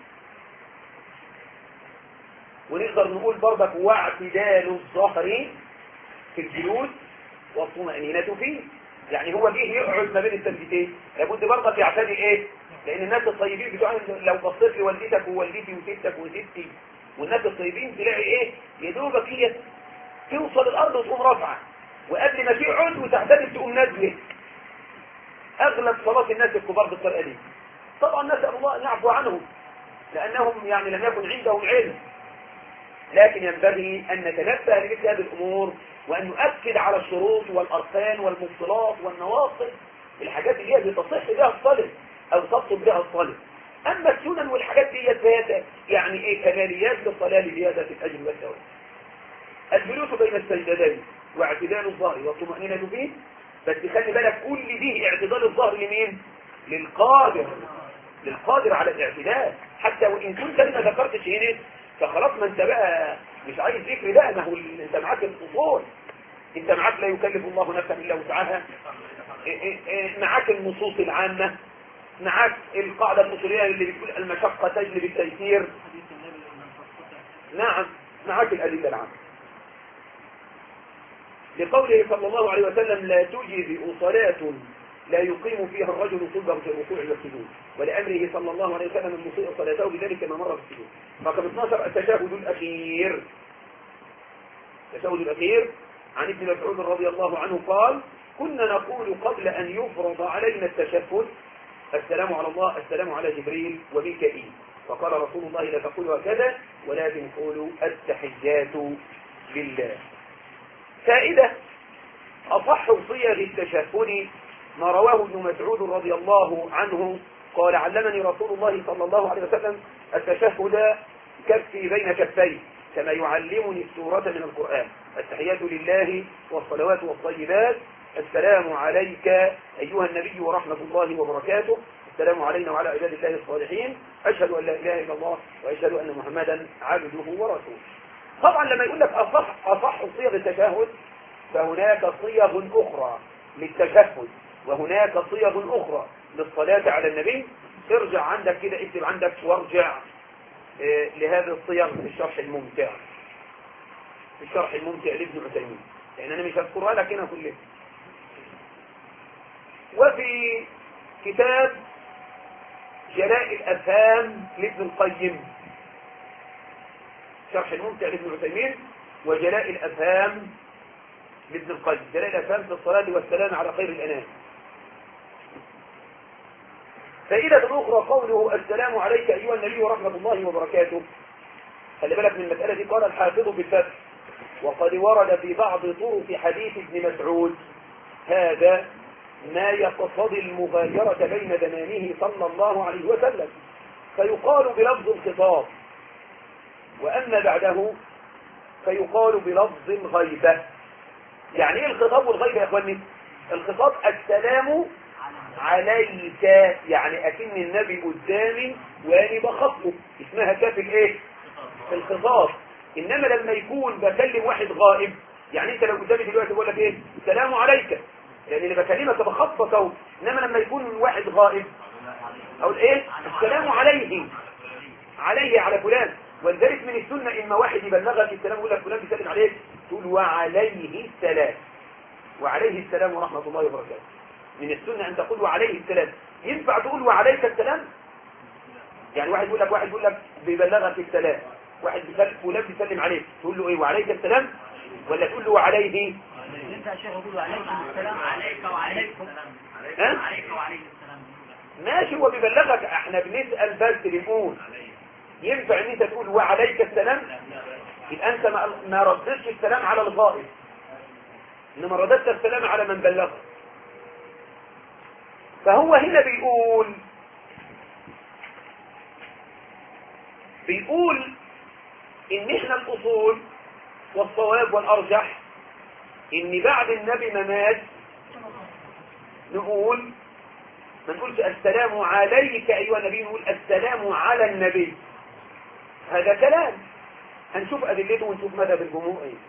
ونقدر نقول برضك واعتدال الظهر في الجلوس والطمأنينة فيه. يعني هو جه يقعد ما بين السجدتين، لابد برضك يعتدي ايه؟ لان الناس الطيبين بتوع لو بصيت لوالدتك ووالدتي وستك وستي والناس الطيبين تلاقي ايه؟ يا دوبك هي توصل الارض وتقوم رافعه، وقبل ما تقعد وتعتدل تقوم نازله. اغلب صلاه الناس الكبار بالطريقه دي. طبعا نسال الله ان يعفو عنهم لانهم يعني لم يكن عندهم علم، لكن ينبغي ان نتنبه لمثل هذه الامور وأن نؤكد على الشروط والأركان والمبطلات والنواقض، الحاجات اللي هي بتصح بها الصلاة أو تبطل بها الصلاة. أما السنن والحاجات دي فيها يعني إيه؟ كماليات للصلاة لزيادة الأجر والثواب. الجلوس بين السجدتين واعتدال الظهر والطمأنينة فيه، بس خلي بالك كل دي اعتدال الظهر لمين؟ للقادر على الاعتدال. حتى وإن كنت ما ذكرتش هنا فخلاص، ما انت بقى مش عايز ذكر بقى، ما هو انت معاك الاصول، انت معاك لا يكلف الله نفسا الا وسعها، معاك النصوص العامه، معاك القاعده الاصوليه اللي بتقول المشقه تجلب التيسير. نعم، معاك الادله العامه لقوله صلى الله عليه وسلم: لا تجزئ صلاه لا يقيم فيها الرجل صلبه في الركوع والسجود، ولامره صلى الله عليه وسلم المسيء صلاته بذلك كما مر في السجود. رقم 12 التشهد الاخير. التشهد الاخير عن ابن مسعود رضي الله عنه قال: كنا نقول قبل ان يفرض علينا التشهد: السلام على الله، السلام على جبريل وميكائيل. فقال رسول الله: لا تقولوا هكذا ولكن قولوا التحيات لله. فائده: اصح صيغ التشهد ما رواه ابن مسعود رضي الله عنه قال: علمني رسول الله صلى الله عليه وسلم التشهد كفي بين كفيه كما يعلمني السورة من القرآن. التحيات لله والصلوات والطيبات، السلام عليك أيها النبي ورحمة الله وبركاته، السلام علينا وعلى عباد الله الصالحين، أشهد أن لا إله إلا الله وأشهد أن محمدا عبده ورسوله. طبعا لما يقول لك أصح صيغ التشهد فهناك صيغ أخرى للتشهد وهناك صيغ أخرى للصلاة على النبي. ارجع عندك كده، اكتب عندك وارجع لهذه الصيغ في الشرح الممتع، في الشرح الممتع لابن عثيمين، لأن أنا مش هذكرها لك هنا كلها. وفي كتاب جلاء الأفهام لابن القيم، شرح الممتع لابن عثيمين وجلاء الأفهام لابن القيم، جلاء الأفهام في الصلاة والسلام على خير الأنام. فائدة أخرى قوله السلام عليك أيها النبي ورحمة الله وبركاته. خلي بالك من المسألة دي. قال الحافظ بالفتح وقد ورد في بعض طرق حديث ابن مسعود هذا ما يقتضي المغايرة بين زمانه صلى الله عليه وسلم، فيقال بلفظ الخطاب، وأما بعده فيقال بلفظ الغيبة. يعني ايه الخطاب والغيبة يا اخواني؟ الخطاب السلام عليك، يعني اكن النبي قدامي وانا بخطبه، اسمها كاف الايه؟ الخطاب. انما لما يكون بكلم واحد غائب، يعني انت لو قدامي دلوقتي بقول لك ايه؟ السلام عليك، لان اللي بكلمك بخطبك اهو. انما لما يكون واحد غائب اقول ايه؟ السلام عليه، عليه على فلان. ولذلك من السنة إما واحد يبلغك السلام يقول لك فلان بيسلم عليك، تقول وعليه السلام، وعليه السلام ورحمة الله وبركاته. من السنة أن تقول وعليه السلام. ينفع تقول وعليك السلام؟ يعني واحد يقول لك بيبلغك السلام، واحد فلان بيسلم عليك، تقول له ايه؟ وعليك السلام، ولا تقول له وعليه؟ ينفع الشيخ يقول عليكم السلام، عليك وعليكم، عليك وعليك السلام. ماشي، هو بيبلغك، احنا بنسأل بس بنقول ينفع ان انت تقول وعليك السلام؟ يبقى انت ما ردتش السلام على الغائب، انما رددت السلام على من بلغك. فهو هنا بيقول ان احنا الاصول والصواب والارجح ان بعد النبي ما مات نقول، ما نقولش السلام عليك ايها النبي، نقول السلام على النبي. هذا كلام هنشوف أدلته ونشوف مذهب الجمهور ايه.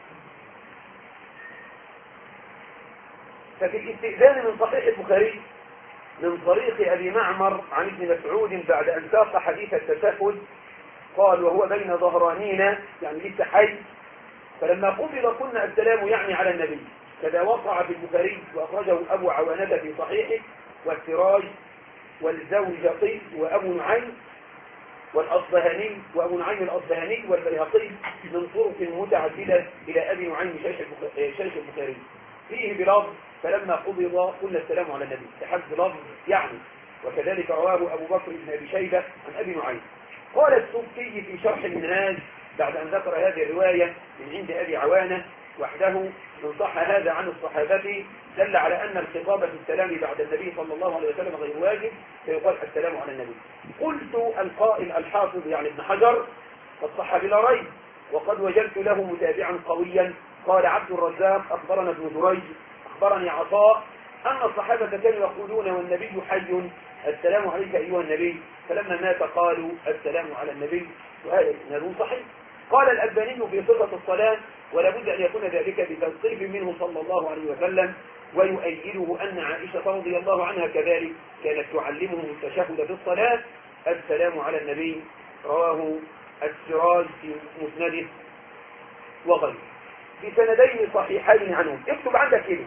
ففي الاستئذان من صحيح البخاري من طريق أبي معمر عن ابن مسعود بعد أن ساق حديث التشهد قال وهو بين ظهرانينا، يعني لسه حي، فلما قبل قلنا السلام يعني على النبي. كذا وقع في البخاري وأخرجه أبو عوانة في صحيحه والسراج والزوجقي وأبو نعيم والأصبهاني وأبو نعيم الأصبهاني والبيهقي من طرق متعددة إلى أبي نعيم شيخ البخاري فيه بلفظ فلما قبض قلنا السلام على النبي، تحدث لفظ يعني. وكذلك رواه أبو بكر بن أبي شيبة عن أبي نعيم. قال السبكي في شرح المنهاج بعد أن ذكر هذه الرواية من عند أبي عوانة وحده من صح هذا عن الصحابة دل على أن الخطاب في السلام بعد النبي صلى الله عليه وسلم غير واجب، فيقال السلام على النبي. قلت القائل الحافظ يعني ابن حجر قد صح بلا ريب، وقد وجدت له متابعا قويا. قال عبد الرزاق أخبرنا ابن جريج أخبرني عطاء أن الصحابة كانوا يقولون والنبي حي السلام عليك أيها النبي، فلما مات قالوا السلام على النبي، وهذا إسناد صحيح. قال الألباني في صفة الصلاة ولا بد أن يكون ذلك بتوقيف منه صلى الله عليه وسلم، ويؤيده أن عائشة رضي الله عنها كذلك كانت تعلمهم التشهد في الصلاة السلام على النبي. رواه السراج في مسنده وغيره بسندين صحيحين عنهم. اكتب عندك كده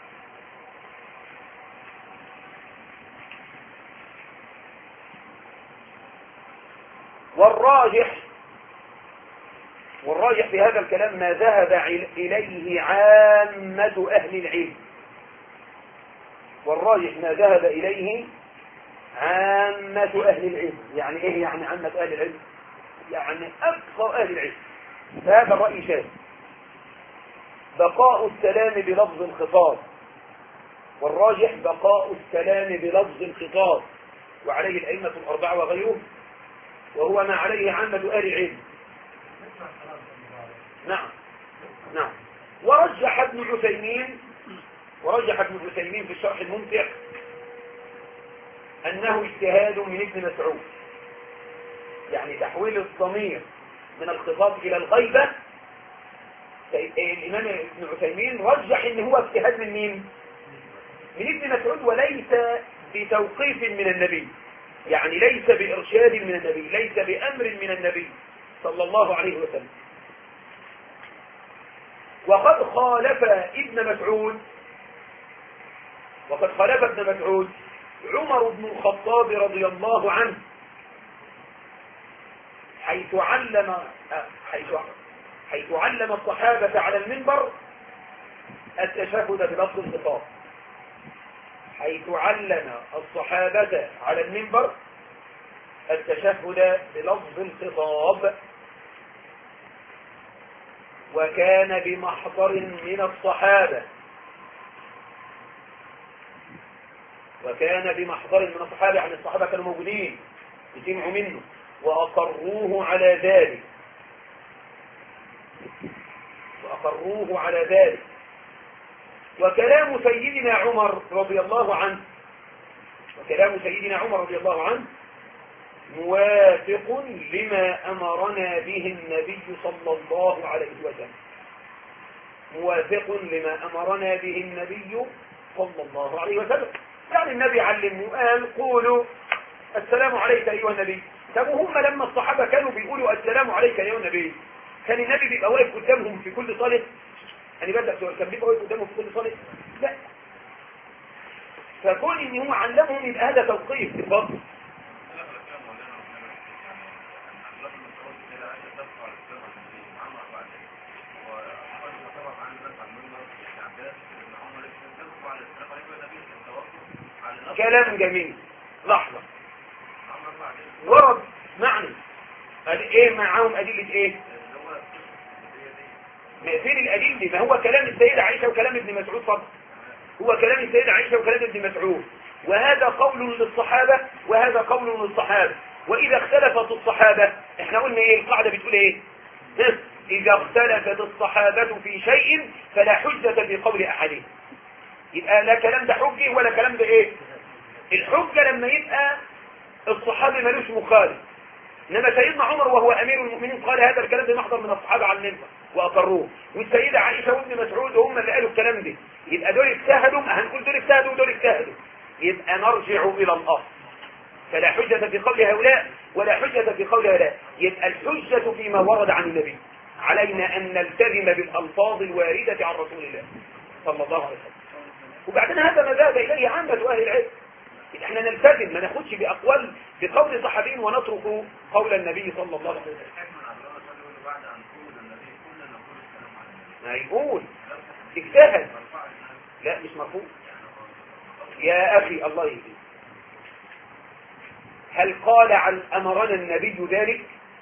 والراجح في هذا الكلام ما ذهب إليه عامة أهل العلم. والراجح ما ذهب إليه عامة أهل العلم. يعني إيه يعني عامة أهل العلم؟ يعني أكثر أهل العلم. فهذا الرأي شاذ، بقاء السلام بلفظ الخطاب، والراجح بقاء السلام بلفظ الخطاب، وعليه الأئمة الأربعة وغيرهم، وهو ما عليه عامة أهل العلم. نعم. ورجح ابن عثيمين في الشرح الممتع أنه اجتهاد من ابن مسعود، يعني تحويل الضمير من الخطاب إلى الغيبة، الإمام ابن عثيمين رجح إن هو اجتهاد من مين؟ من ابن مسعود، وليس بتوقيف من النبي، يعني ليس بإرشاد من النبي، ليس بأمر من النبي صلى الله عليه وسلم. وقد خالف ابن مسعود عمر بن الخطاب رضي الله عنه، حيث علم الصحابة على المنبر التشهد بلفظ الخطاب، حيث علم الصحابة على المنبر التشهد بلفظ الخطاب، وكان بمحضر من الصحابة، يعني الصحابة كانوا موجودين يسمعوا منه وأقروه على ذلك. وكلام سيدنا عمر رضي الله عنه موافق لما أمرنا به النبي صلى الله عليه وسلم، يعني النبي علمه قال قولوا السلام عليك أيها النبي. طب وهم لما الصحابة كانوا بيقولوا السلام عليك أيها النبي، كان النبي بيبقى واقف قدامهم في كل صلاة؟ يعني بدأ سؤال، كان بيبقى واقف قدامهم في كل صلاة؟ لا. فكون ان هو علمهم يبقى هذا توقيف بالفضل. كلام جميل. لحظة، ورد معني قال ايه معاهم أدلة ايه؟ فين الأدلة؟ ما هو كلام السيدة عائشة وكلام ابن مسعود فقط، هو كلام السيدة عائشة وكلام ابن مسعود، وهذا قول للصحابة وهذا قول للصحابة. وإذا اختلفت الصحابة، احنا قلنا ايه القاعدة بتقول ايه؟ إذا اختلفت الصحابة في شيء فلا حجة في قول أحدهم. يبقى لا كلام ده حجة ولا كلام ده ايه؟ الحجة لما يبقى الصحابي ملوش مخالف. انما سيدنا عمر وهو امير المؤمنين قال هذا الكلام ده محضر من الصحابه على المنبر واقروه، والسيده عائشه وابن مسعود هم اللي قالوا الكلام ده. يبقى دول اجتهدوا، هنقول دول اجتهدوا ودول اجتهدوا، يبقى نرجع الى الاصل. فلا حجه في قول هؤلاء ولا حجه في قول هؤلاء. يبقى الحجه فيما ورد عن النبي، علينا ان نلتزم بالالفاظ الوارده عن رسول الله صلى الله عليه وسلم. وبعدين هذا ما ذهب اليه عامه اهل العلم، احنا نلتزم ما ناخدش بقول صحابين ونترك قول النبي صلى الله عليه وسلم. ما يقول اجتهد، لا مش مرفوع يا اخي الله يهديك. هل قال عن امرنا النبي ذلك؟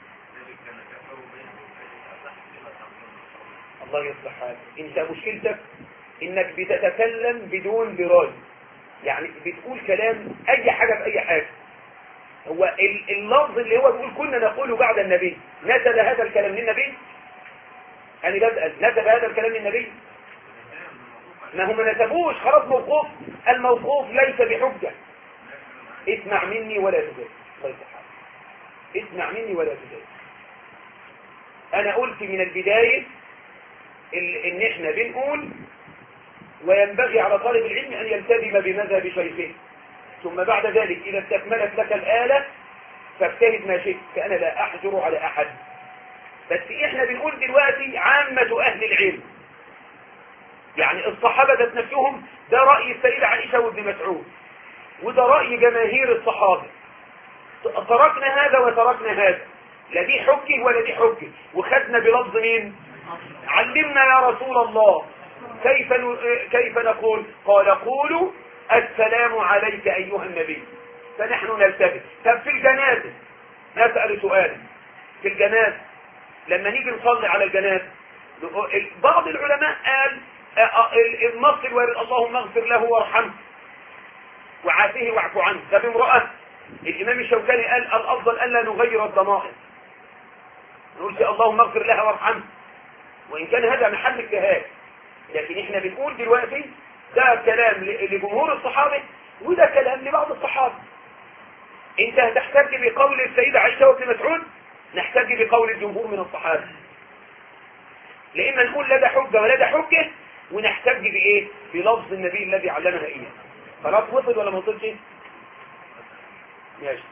الله يصلح حالك. انت مشكلتك انك بتتكلم بدون درايه، يعني بتقول كلام اي حاجة في اي حاجة. هو اللفظ اللي هو بيقول كنا نقوله بعد النبي، نسب هذا الكلام للنبي؟ انا بسأل، نسب هذا الكلام للنبي؟ ما هم ما نسبوش، خلاص موقوف. الموقوف ليس بحجة. اسمع مني ولا تجادل، الله يصلحك، اسمع مني ولا تجادل. انا قلت من البداية ان احنا بنقول وينبغي على طالب العلم أن يلتزم بمذهب شيخه، ثم بعد ذلك إذا استكملت لك الآلة فاجتهد ما شئت، فأنا لا أحجر على أحد. بس إحنا بنقول دلوقتي عامة أهل العلم، يعني الصحابة ذات نفسهم، ده رأي السيدة عائشة وابن مسعود، وده رأي جماهير الصحابة. تركنا هذا وتركنا هذا، لا دي حجة ولا دي حجة، وخدنا بلفظ مين؟ علمنا يا رسول الله كيف نقول؟ قال قولوا السلام عليك أيها النبي، فنحن نلتزم. طب في الجنازة نسأل سؤالا، في الجنازة لما نيجي نصلي على الجنازة، بعض العلماء قال النص الوارد اللهم اغفر له وارحمه وعافيه واعف عنه. طب امرأة، الإمام الشوكاني قال الأفضل ألا نغير الضمائر، نقول اللهم اغفر لها وارحمه، وإن كان هذا محل اجتهاد، لكن احنا بنقول دلوقتي ده كلام لجمهور الصحابة وده كلام لبعض الصحابة. انت هتحتج بقول السيدة عائشة وابن مسعود؟ نحتج بقول الجمهور من الصحابة، لإما نقول لا ده حجة ولا ده حجة، ونحتج بإيه؟ بلفظ النبي الذي علمنا إياه. خلاص وصل ولا ما وصلش؟ ماشي.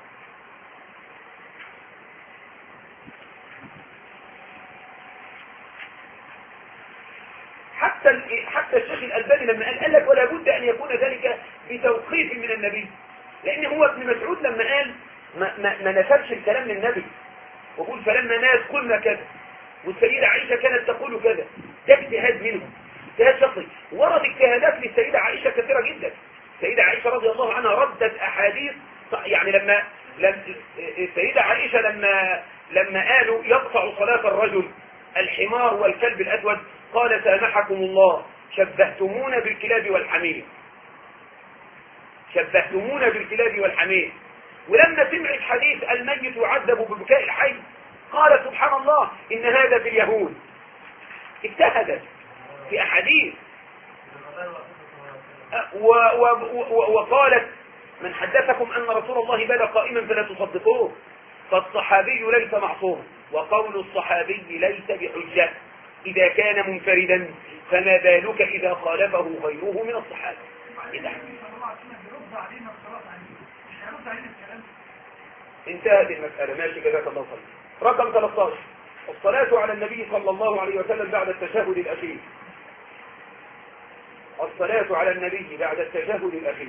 حتى الشيخ الألباني لما قال لك ولا بد أن يكون ذلك بتوقيف من النبي، لأن هو ابن مسعود لما قال ما نسبش الكلام للنبي وقول فلما مات قلنا كذا، والسيدة عائشة كانت تقول كذا، ده اجتهاد منهم، اجتهاد شخصي. ورد اجتهادات للسيدة عائشة كثيرة جدا. السيدة عائشة رضي الله عنها ردت أحاديث، يعني لما السيدة عائشة لما قالوا يقطع صلاة الرجل الحمار والكلب الأسود، قال سامحكم الله شبهتمونا بالكلاب والحمير، شبهتمونا بالكلاب والحمير. ولما سمعت حديث الميت يعذب ببكاء الحي قال سبحان الله إن هذا في اليهود. اجتهدت في أحاديث وقالت من حدثكم أن رسول الله بال قائما فلا تصدقوه، فالصحابي ليس معصوما، وقول الصحابي ليس بحجة إذا كان منفردا، فما بالك إذا خالفه غيره من الصحابة. انتهت المسألة. ماشي جزاك الله خير. رقم 13 الصلاة على النبي صلى الله عليه وسلم بعد التشهد الأخير. الصلاة على النبي بعد التشهد الأخير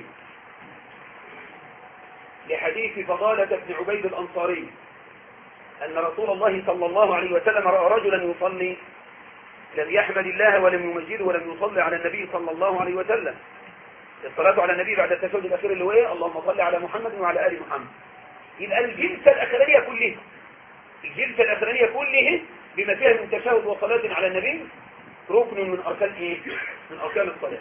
لحديث فضالة بن عبيد الأنصاري أن رسول الله صلى الله عليه وسلم رأى رجلا يصلي لم يحمد الله ولم يمجده ولم يصلي على النبي صلى الله عليه وسلم. الصلاة على النبي بعد التشهد الأخير اللي هو ايه؟ اللهم صل على محمد وعلى آل محمد. يبقى الجلسة الأخرانية كلها، الجلسة الأخرانية كلها بما فيها من تشهد وصلاة على النبي ركن من أركان ايه؟ من أركان الصلاة.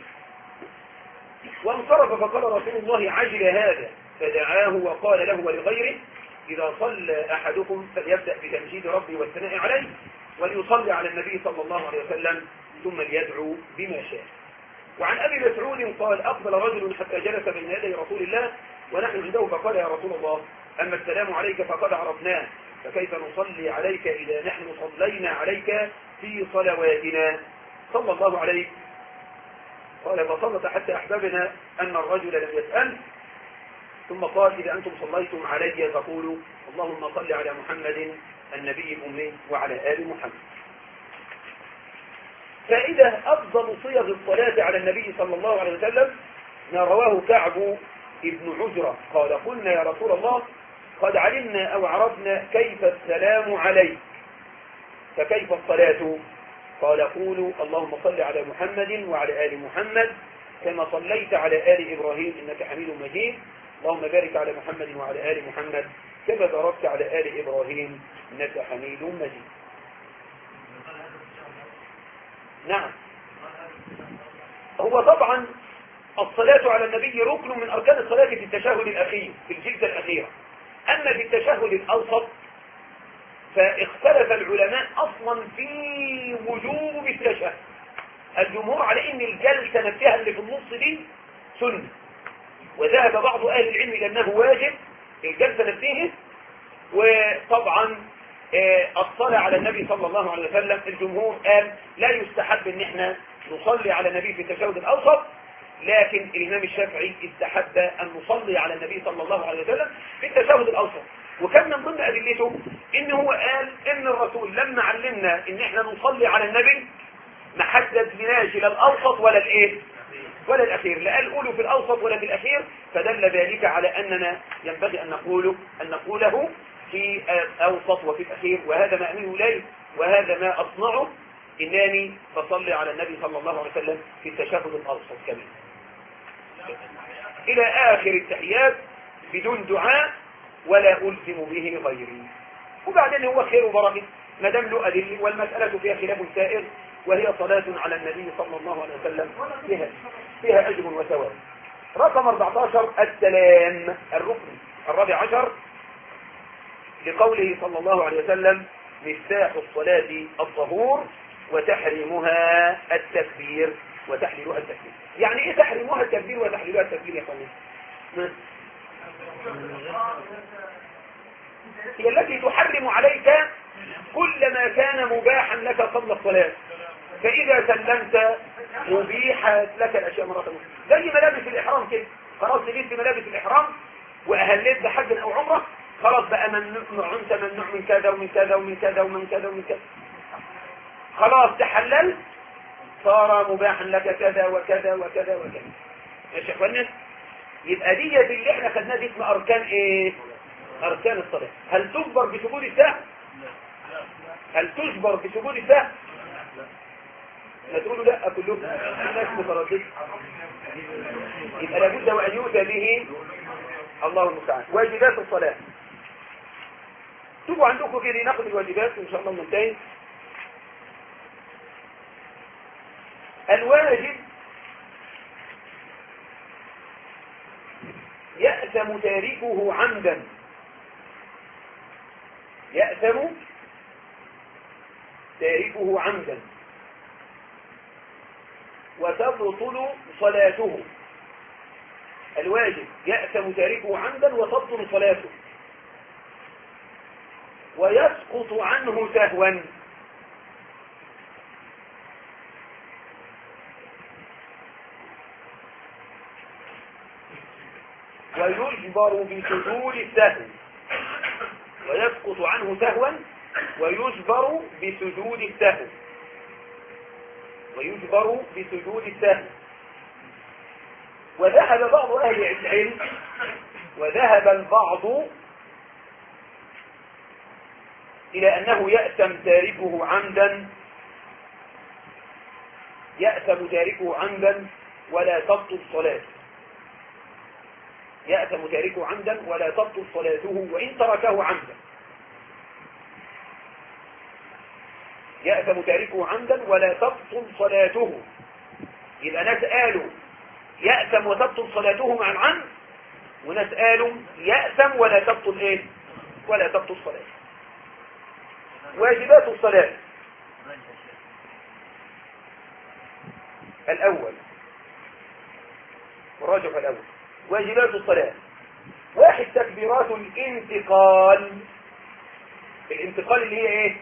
وانصرف فقال رسول الله عجل هذا، فدعاه وقال له ولغيره إذا صلى أحدكم فليبدأ بتمجيد ربي والثناء عليه وليصلي على النبي صلى الله عليه وسلم ثم ليدعو بما شاء. وعن أبي مسعود قال أقبل رجل حتى جلس بين يدي رسول الله ونحن عنده فقال يا رسول الله أما السلام عليك فقد عرفناه، فكيف نصلي عليك إذا نحن صلينا عليك في صلواتنا صلى الله عليه. قال فصلت حتى أحببنا أن الرجل لم يسأل، ثم قال إذا أنتم صليتم علي فقولوا اللهم صل على محمد النبي الأمي وعلى آل محمد. فإذا أفضل صيغ الصلاة على النبي صلى الله عليه وسلم ما رواه كعب ابن عجرة قال قلنا يا رسول الله قد علمنا أو عرفنا كيف السلام عليك فكيف الصلاة؟ قال قولوا اللهم صل على محمد وعلى آل محمد كما صليت على آل إبراهيم إنك حميد مجيد، اللهم بارك على محمد وعلى آل محمد كما باركت على آل إبراهيم إنك حميد مجيد. نعم. هو طبعا الصلاة على النبي ركن من أركان الصلاة في التشهد الأخير في الجلسة الأخيرة. أما في التشهد الأوسط فاختلف العلماء أصلا في وجوب التشهد. الجمهور على أن الجلسة نفسها اللي في النص دي سنة، وذهب بعض أهل العلم إلى أنه واجب الجلسة نفسها. وطبعا الصلاة على النبي صلى الله عليه وسلم الجمهور قال لا يستحب ان احنا نصلي على النبي في التشهد الاوسط، لكن الامام الشافعي استحب ان نصلي على النبي صلى الله عليه وسلم في التشهد الاوسط. وكان من ضمن ادلته ان هو قال ان الرسول لما علمنا ان احنا نصلي على النبي ما حددناش لا الاوسط ولا الايه ولا الاخير، لا قال قولوا في الاوسط ولا في الاخير، فدل ذلك على اننا ينبغي ان نقوله في الأوسط وفي الأخير. وهذا ما أمنه إليه وهذا ما أصنعه، إنني بصلي على النبي صلى الله عليه وسلم في التشهد الأوسط كمان إلى آخر التحيات بدون دعاء ولا ألزم به غيري. وبعدين هو خير وبركة ما دام له أدلة، والمسألة فيها خلاف سائر، وهي صلاة على النبي صلى الله عليه وسلم فيها أجر وثواب. رقم 14 السلام الركن الرابع عشر لقوله صلى الله عليه وسلم مفتاح الصلاة الطهور وتحريمها التكبير وتحليلها التكبير. يعني ايه تحريمها التكبير وتحليلها التكبير يا قوم؟ هي التي تحرم عليك كل ما كان مباحا لك قبل الصلاة. فإذا سلمت مبيحة لك الأشياء مرة أخرى، زي ملابس الإحرام كده. خلاص لبست ملابس الإحرام وأهلت بحج أو عمرة، خلاص بقى ممنوع، أنت ممنوع من كذا ومن كذا ومن كذا ومن كذا ومن كذا. خلاص تحللت صار مباحا لك كذا وكذا وكذا وكذا. يا شيخ ونس، يبقى ديت اللي احنا خدناها دي اسمها أركان إيه؟ أركان الصلاة. هل تجبر بسجود السهو؟ هل تجبر بسجود السهو؟ لا تقولوا لا كلهم الناس مترددين. يبقى لابد وأن يؤتى به. الله المستعان. واجبات الصلاة، تبقوا عندكم كده ناخد الواجبات وإن شاء الله ننتهي. الواجب يأثم تاركه عمدا، يأثم تاركه عمدا وتبطل صلاته. الواجب يأثم تاركه عمدا وتبطل صلاته ويسقط عنه سهوا. ويجبر بسجود السهو، ويسقط عنه سهوا ويجبر بسجود السهو، ويجبر بسجود السهو. وذهب بعض أهل العلم، وذهب البعض إلى أنه يأثم تاركه عمدا، يأثم تاركه عمدا ولا تبطل صلاته، يأثم تاركه عمدا ولا تبطل صلاته وإن تركه عمدا. يأثم تاركه عمدا ولا تبطل صلاته. يبقى ناس قالوا يأثم وتبطل صلاته مع العمد، وناس قالوا يأثم ولا تبطل ايه؟ ولا تبطل صلاته. واجبات الصلاة: الأول والراجح الأول، واجبات الصلاة: 1 تكبيرات الانتقال. الانتقال اللي هي ايه؟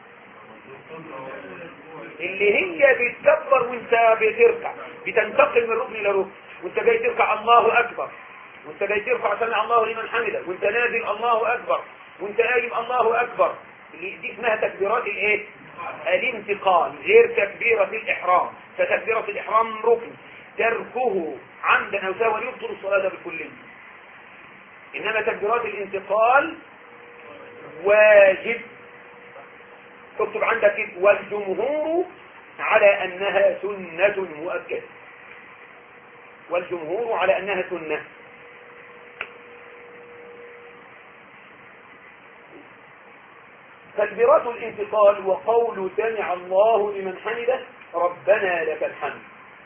اللي هي بتكبر وانت بتركع، بتنتقل من ركن الى ركن، وانت جاي تركع الله اكبر، وانت جاي ترفع سمع الله لمن حمده، وانت نازل الله اكبر، وانت قايم الله اكبر. دي اسمها تكبيرات الايه؟ الانتقال، غير تكبيرة الاحرام. فتكبيرة الاحرام ركن، تركه عمدا او سهوا يبطل الصلاة بالكلية. انما تكبيرات الانتقال واجب. اكتب عندك والجمهور على انها سنة مؤكدة، والجمهور على انها سنة. تكبيرات الانتقال: وقول سمع الله لمن حمده ربنا لك الحمد.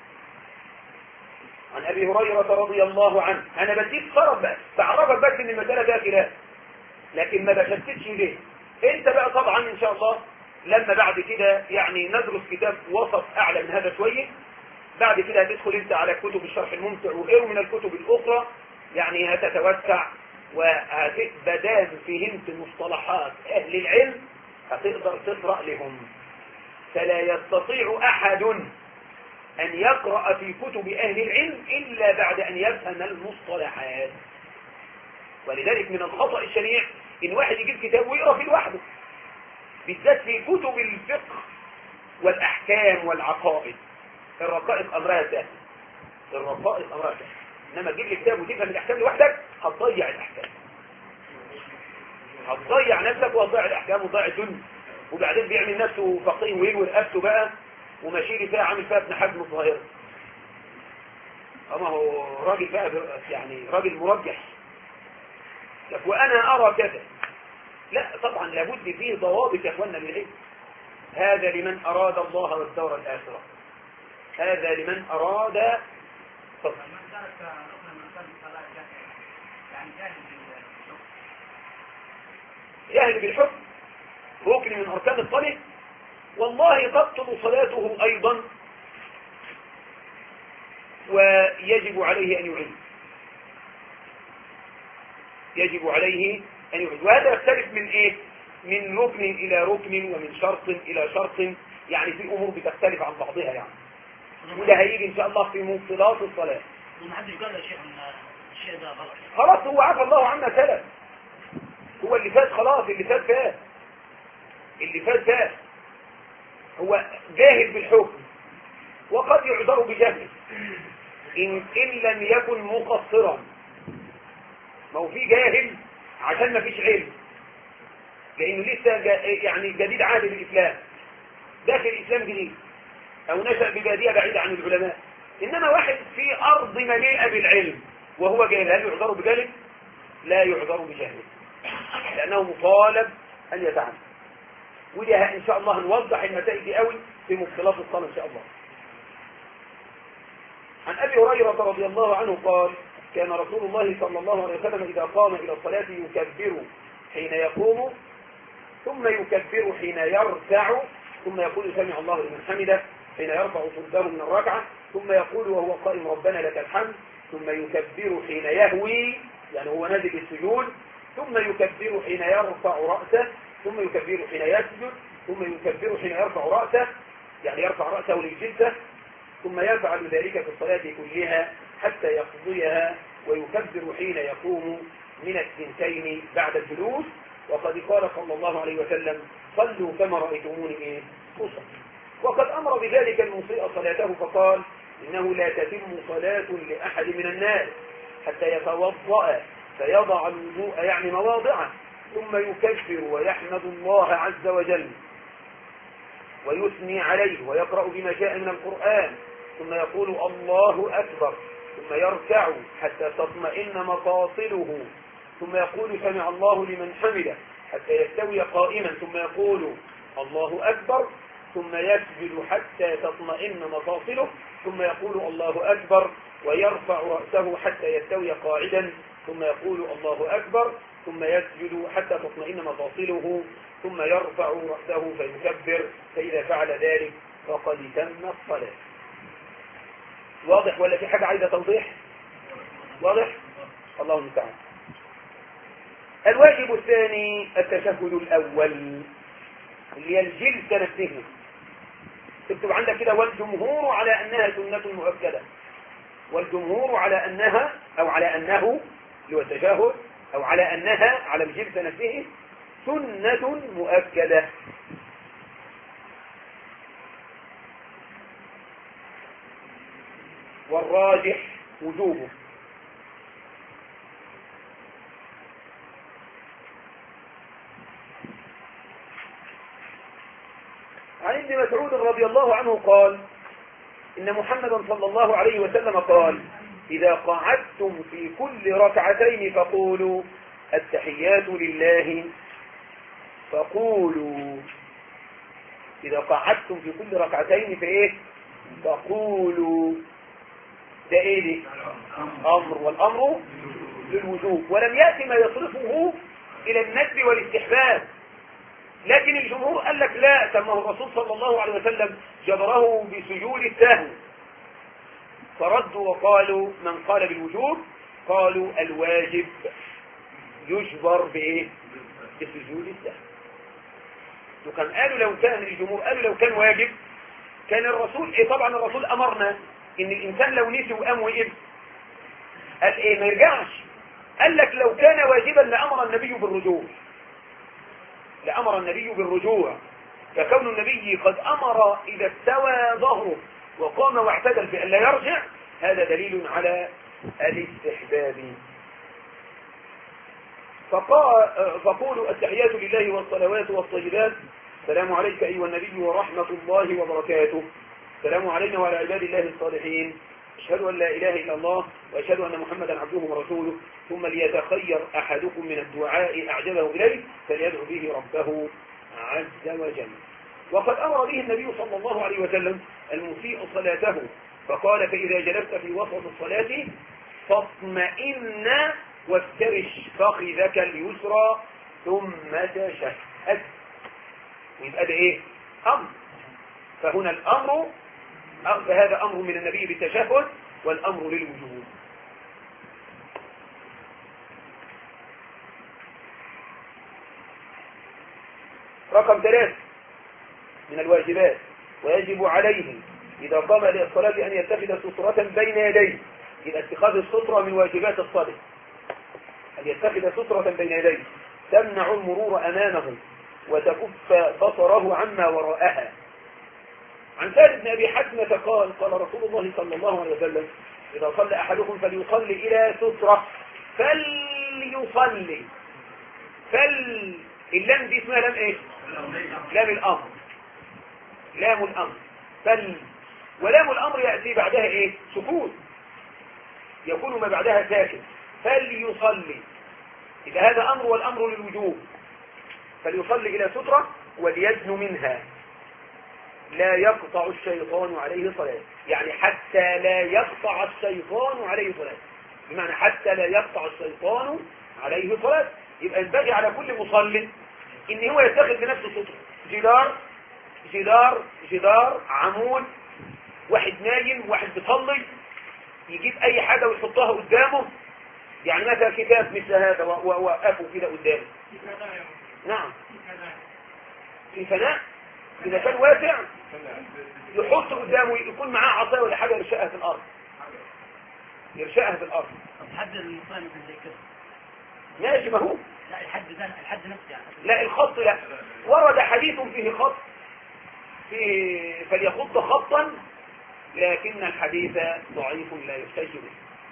عن ابي هريرة رضي الله عنه. انا بديك صرف بس بعرفك بس ان المسألة فيها خلاف، لكن ما بشتتش ليه. انت بقى طبعا ان شاء الله لما بعد كده يعني ندرس كتاب وسط اعلى من هذا شوية، بعد كده هتدخل انت على كتب الشرح الممتع وغيره من الكتب الاخرى، يعني هتتوسع وهتبدان فهمت مصطلحات اهل العلم هتقدر تقرأ لهم. فلا يستطيع احد ان يقرأ في كتب اهل العلم الا بعد ان يفهم المصطلحات. ولذلك من الخطأ الشنيع ان واحد يجيب كتاب ويقرأ فيه لوحده، بالذات في كتب الفقه والاحكام والعقائد. الرقائق امرها سهل، الرقائق امرها سهل، انما تجيب لي كتاب وتفهم الاحكام لوحدك هتضيع الاحكام، هتضيع نفسك وهتضيع الاحكام وتضيع الدنيا. وبعدين بيعمل نفسه فقيه ويلوي رقبته بقى وماشي لي فيها عامل فيها ابن حزم الظاهره. اما هو راجل بقى يعني راجل مرجح لك وانا ارى كذا. لا طبعا لابد فيه ضوابط يا اخواننا للعلم. هذا لمن اراد الله والدار الاخره، هذا لمن اراد جاهل بالحكم ركن من اركان الصلاه، والله تبطل صلاته ايضا ويجب عليه ان يعيد، يجب عليه أن يعيد. وهذا يختلف من إيه؟ من ركن إلى ركن ومن شرط إلى شرط، يعني في أمور بتختلف عن بعضها يعني. وده هيجي إن شاء الله في مبطلات الصلاة. ما حدش قال يا شيخ ان الشيء ده غلط. خلاص هو عفى الله عنا سلف. هو اللي فات خلاص، اللي فات فات. اللي فات فات. هو جاهل بالحكم وقد يعذر بجهله إن لم يكن مقصرا. ما هو في جاهل عشان ما فيش علم، لأنه لسه يعني جديد عهد بالإسلام، داخل الإسلام جديد، أو نشأ ببادية بعيدة عن العلماء. إنما واحد في أرض مليئة بالعلم وهو جاهل، هل يعذر بجهله؟ لا يعذر بجهله، لأنه مطالب أن يتعلم. وده إن شاء الله هنوضح المسائل دي قوي في مبطلات الصلاة إن شاء الله. عن أبي هريرة رضي الله عنه قال: كان رسول الله صلى الله عليه وسلم إذا قام إلى الصلاة يكبر حين يقوم، ثم يكبر حين يركع، ثم يقول سمع الله لمن حمده حين يرفع صلبه من الركعة، ثم يقول وهو قائم ربنا لك الحمد، ثم يكبر حين يهوي يعني هو نازل السجود، ثم يكبر حين يرفع رأسه، ثم يكبر حين يسجد، ثم يكبر حين يرفع رأسه يعني يرفع رأسه للجلسة، ثم يفعل ذلك في الصلاة كلها حتى يقضيها، ويكبر حين يقوم من الثنتين بعد الجلوس. وقد قال صلى الله عليه وسلم: صلوا كما رأيتموني أصلي. وقد أمر بذلك المسيء صلاته فقال: إنه لا تتم صلاة لأحد من الناس حتى يتوضأ فيضع الوضوء يعني مواضعه، ثم يكبر ويحمد الله عز وجل ويثني عليه ويقرأ بما شاء من القرآن، ثم يقول الله أكبر، ثم يركع حتى تطمئن مفاصله، ثم يقول سمع الله لمن حمده حتى يستوي قائما، ثم يقول الله أكبر، ثم يسجد حتى تطمئن مفاصله، ثم يقول الله أكبر ويرفع رأسه حتى يستوي قاعدا، ثم يقول الله أكبر، ثم يسجد حتى تطمئن مفاصله، ثم يرفع رأسه فيكبر، فإذا فعل ذلك فقد تم الصلاة. واضح ولا في حاجة عايزة توضيح؟ واضح؟ الله المستعان. الواجب الثاني التشهد الأول اللي هي الجلسة نفسها. تكتب عندك كده: والجمهور على أنها سنة مؤكدة. والجمهور على أنها أو على أنه اللي هو التشهد، أو على أنها على الجلسة نفسه سنة مؤكدة. والراجح وجوبه. عن ابن مسعود رضي الله عنه قال: إن محمدا صلى الله عليه وسلم قال: إذا قعدتم في كل ركعتين فقولوا التحيات لله. فقولوا إذا قعدتم في كل ركعتين فإيه؟ فقولوا. ده إيه دي؟ أمر، والأمر للوجوب، ولم يأتي ما يصرفه إلى الندب والاستحباب. لكن الجمهور قال لك لا، سماه الرسول صلى الله عليه وسلم جبره بسجود السهو، فردوا وقالوا من قال بالوجوب قالوا الواجب يجبر بإيه؟ بسجود السهو. وكان قالوا لو كان الجمهور قالوا لو كان واجب كان الرسول طبعا الرسول أمرنا إن الإنسان لو نسي وقام وقف قال إيه ما يرجعش. قال لك لو كان واجبا لأمر النبي بالرجوع، لأمر النبي بالرجوع، فكون النبي قد أمر إذا استوى ظهره وقام واعتدل بأن لا يرجع، هذا دليل على الاستحباب. فقولوا التحيات لله والصلوات والطيبات، السلام عليك أيها النبي ورحمة الله وبركاته، السلام علينا وعلى عباد الله الصالحين، أشهد أن لا إله إلا الله وأشهد أن محمدا عبده ورسوله، ثم ليتخير أحدكم من الدعاء أعجبه إليه فليدعو به ربه عز وجل. وقد أمر به النبي صلى الله عليه وسلم المسيء صلاته فقال: فإذا جلست في وسط الصلاة فاطمئن وافترش فخذك اليسرى ثم تشهد. يبقى ده إيه؟ أمر. فهنا الأمر، فهذا أمر من النبي بالتشهد والأمر للوجوب. رقم 3 من الواجبات: ويجب عليه إذا قام للصلاة أن يتخذ سترة بين يديه. يبقى اتخاذ السترة من واجبات الصلاة، أن يتخذ سترة بين يديه تمنع المرور أمامه وتكف بصره عما وراءها. عن سعد بن أبي حتمة قال رسول الله صلى الله عليه وسلم: إذا صلى أحدكم فليصلي إلى سترة. فليصلي. اللام دي اسمها لام ايه؟ لام الأمر. لام الأمر. ولام الأمر يأتي بعدها ايه؟ سكون، يكون ما بعدها ساكن. فليصلي، إذا هذا أمر والأمر للوجوب. فليصلي إلى سترة وليدن منها لا يقطع الشيطان عليه صلاة. يعني حتى لا يقطع الشيطان عليه صلاة، بمعنى حتى لا يقطع الشيطان عليه صلاة. يبقى ينبغي على كل مصلي ان هو يتخذ بنفسه سترة، جدار، عمود، واحد نايم، واحد بيصلي، يجيب اي حاجة ويحطها قدامه. يعني مثلا كتاب مثل هذا ووقفه كده قدامه. نعم، في فناء إذا كان واسع يحط قدامه، يكون معاه عصاية ولا حاجة يرشقها في الأرض. طب حد المصلي مثل زي كده ماشي، ما هو لا الحد نفسه يعني. لا، الخط لا. ورد حديث فيه خط فليخط خطا، لكن الحديث ضعيف لا يحتج به.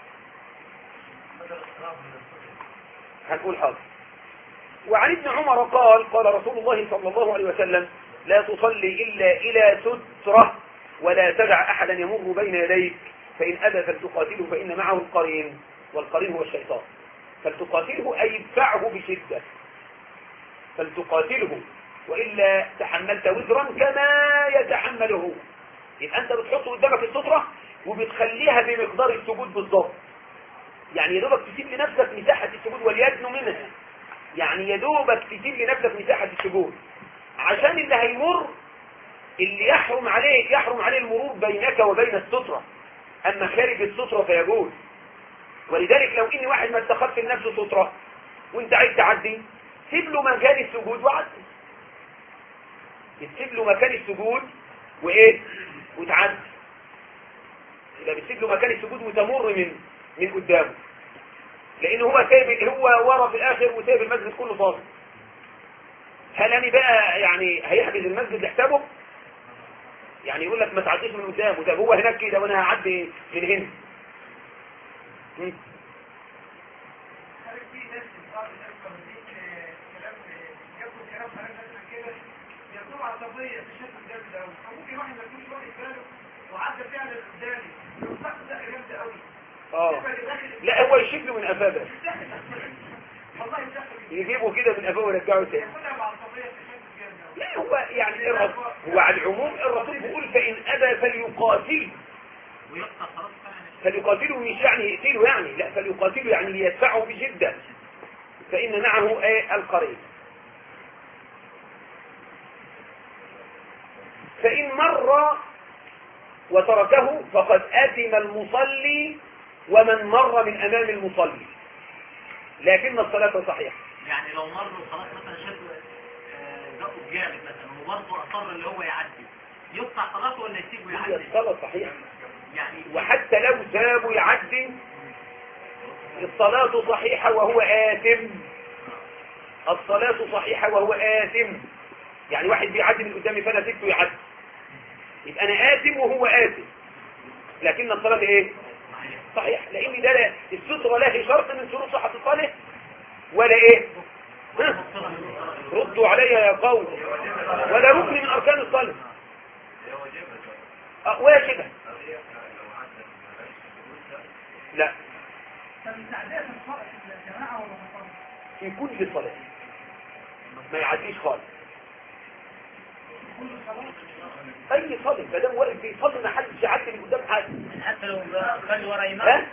هنقول حاضر. وعن ابن عمر قال رسول الله صلى الله عليه وسلم: لا تصلي إلا إلى سترة ولا تدع أحدا يمر بين يديك، فإن أبى فلتقاتله فإن معه القرين، والقرين هو الشيطان. فلتقاتله أي ادفعه بشدة، فلتقاتله وإلا تحملت وزرا كما يتحمله. يبقى أنت بتحط قدامك السترة وبتخليها بمقدار السجود بالضبط. يعني يدوبك تسيب لنفسك مساحة السجود وليدن منها، يعني يدوبك تسيب لنفسك مساحة السجود، عشان اللي هيمر اللي يحرم عليه المرور بينك وبين السترة. أما خارج السترة فيجوز. ولذلك لو إن واحد ما اتخذت لنفسه سترة وانت عايز تعدي، سيب له مكان السجود وعدي. تسيب له مكان السجود وتعدي. إذا بتسيب له مكان السجود وتمر من قدامه، لأنه هو ورا في الآخر وسايب المسجد كله فاضي. هل أنا بقى يعني هيحجز المسجد لحسابه؟ يعني يقول لك ما تعديش من قدامه، ده هو هناك كده وانا هعدي من هنا. لا، هو يشيله من قفاه، يجيبه كده من قفاه ويرجعه تاني. لا، هو يعني هو على العموم الرسول بيقول: فإن أبى فليقاتله مش يعني يقتله، يعني لا، فليقاتله يعني ليدفعه بشدة، فإن معه القرين. فإن مر وتركه فقد آثم المصلي ومن مر من أمام المصلي، لكن الصلاة صحيحة. يعني لو مر وخلاص مثلا شدوا زقوا جامد مثلا وبرضه أصر اللي هو يعدي، يقطع صلاته ولا يسيبه يعدي؟ الصلاة صحيحة. يعني وحتى لو سابه يعدي الصلاة صحيحة وهو آثم. الصلاة صحيحة وهو آثم. يعني واحد بيعدي من قدامي فأنا سبته يعدي، يبقى أنا آثم وهو آثم، لكن الصلاة صحيح. لأن ده السترة لا هي شرط من شروط صحة الصلاة ولا ردوا عليها يا قوم، ولا ركن من أركان الصلاة. واجبة. لا، في كل صلاة ما يعديش خالص. اي صلاة ما دام واقف بيصلي ما حدش يعدي من قدام حد، حتى لو خلي ورا إمام.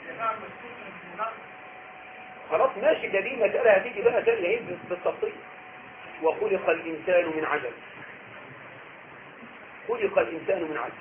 خلاص ماشي. ده دي مسألة هتيجي بقى تانية بالتفصيل. وخلق الإنسان من عجل. خلق الإنسان من عجل.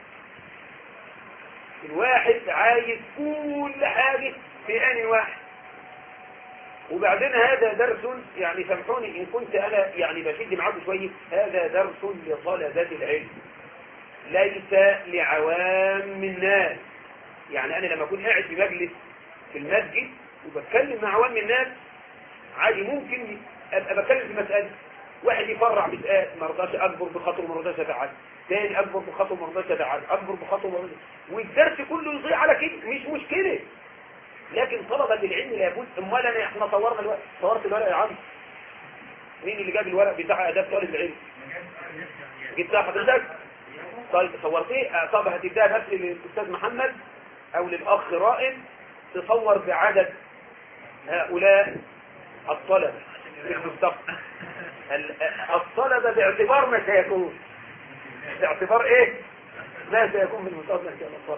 الواحد عايز كل حاجة في آن واحد. وبعدين هذا درس، يعني سامحوني إن كنت أنا يعني بشد معاكم شوية، هذا درس لطلبة العلم ليس لعوام الناس. يعني أنا لما أكون قاعد في مجلس في المسجد وبتكلم مع عوام الناس عادي، ممكن أبقى بتكلم في مسألة، واحد يفرع بسؤال ما رضاش أكبر بخطوه ما رضاش أتعاد، تاني أكبر بخطوه ما رضاش أتعاد، أكبر بخطوه ما رضاش، والدرس كله يضيع على كده، مش مشكلة. لكن طلبة العلم لابد. امال احنا صورت الورق يا عم، مين اللي جاب الورق بتاع اداب طالب العلم؟ جبتها حضرتك؟ طيب صورتيه؟ طب هتديها بس للاستاذ محمد او للاخ رائد تصور بعدد هؤلاء الطلبة في المستقبل. الطلبة باعتبار ما سيكون، باعتبار ايه ما سيكون في المستقبل ان شاء الله.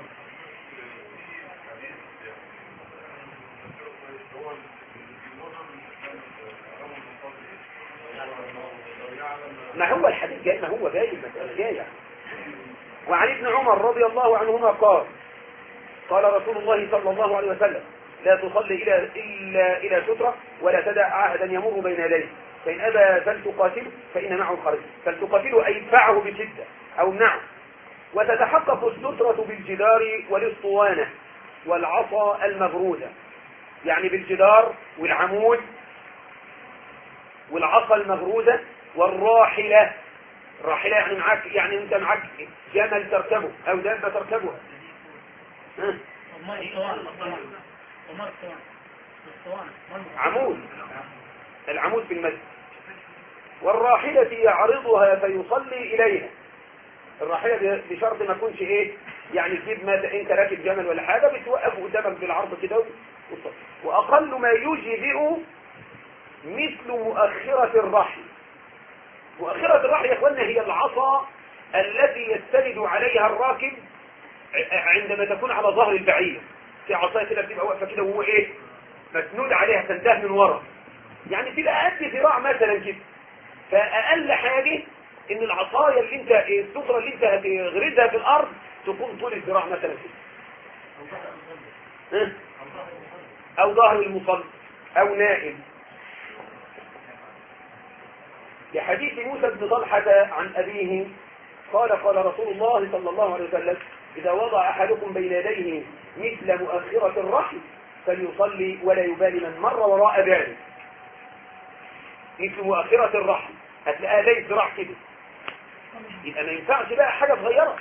ما هو الحديث جاي، ما هو جاي المسألة جاية. وعن ابن عمر رضي الله عنهما قال رسول الله صلى الله عليه وسلم: لا تصلي إلا إلى سترة ولا تدع عهدا يمر بين يديه، فإن أبى فلتقاتله فإن معه الخرج. فلتقاتله أي ادفعه بشدة أو امنعه. وتتحقق السترة بالجدار والاسطوانة والعصا المغروزة، يعني بالجدار والعمود والعصا المغروزة والراحلة. الراحلة يعني معك، يعني انت معك جمل تركبه او دابة تركبها. عمود، العمود في المسجد. والراحلة يعرضها فيصلي إليها. الراحلة بشرط ما تكونش ايه، يعني تجيب ما انت راكب جمل ولا حاجة بتوقف قدامك بالعرض كده وتصلي. وأقل ما يجزئ مثل مؤخرة الرحل. مؤخرة الرحل يا اخوانا هي العصا التي يستند عليها الراكب عندما تكون على ظهر البعير. في عصاية كده بتبقى واقفة كده وهو ايه مسنود عليها، تنتهي من ورا، يعني تبقى قد ذراع مثلا كده. فأقل حاجة ان العصاية اللي انت السترة اللي انت هتغرزها في الارض تكون طول الذراع مثلا كده، او ظهر المصلي او نائم. لحديث موسى بن طلحة عن أبيه قال رسول الله صلى الله عليه وسلم: إذا وضع أحدكم بين يديه مثل مؤخرة الرحل فليصلي ولا يبالي من مر وراء ذلك. مثل مؤخرة الرحل هتلاقيها زي الذراع كده، يبقى ما ينفعش بقى حاجة صغيرة،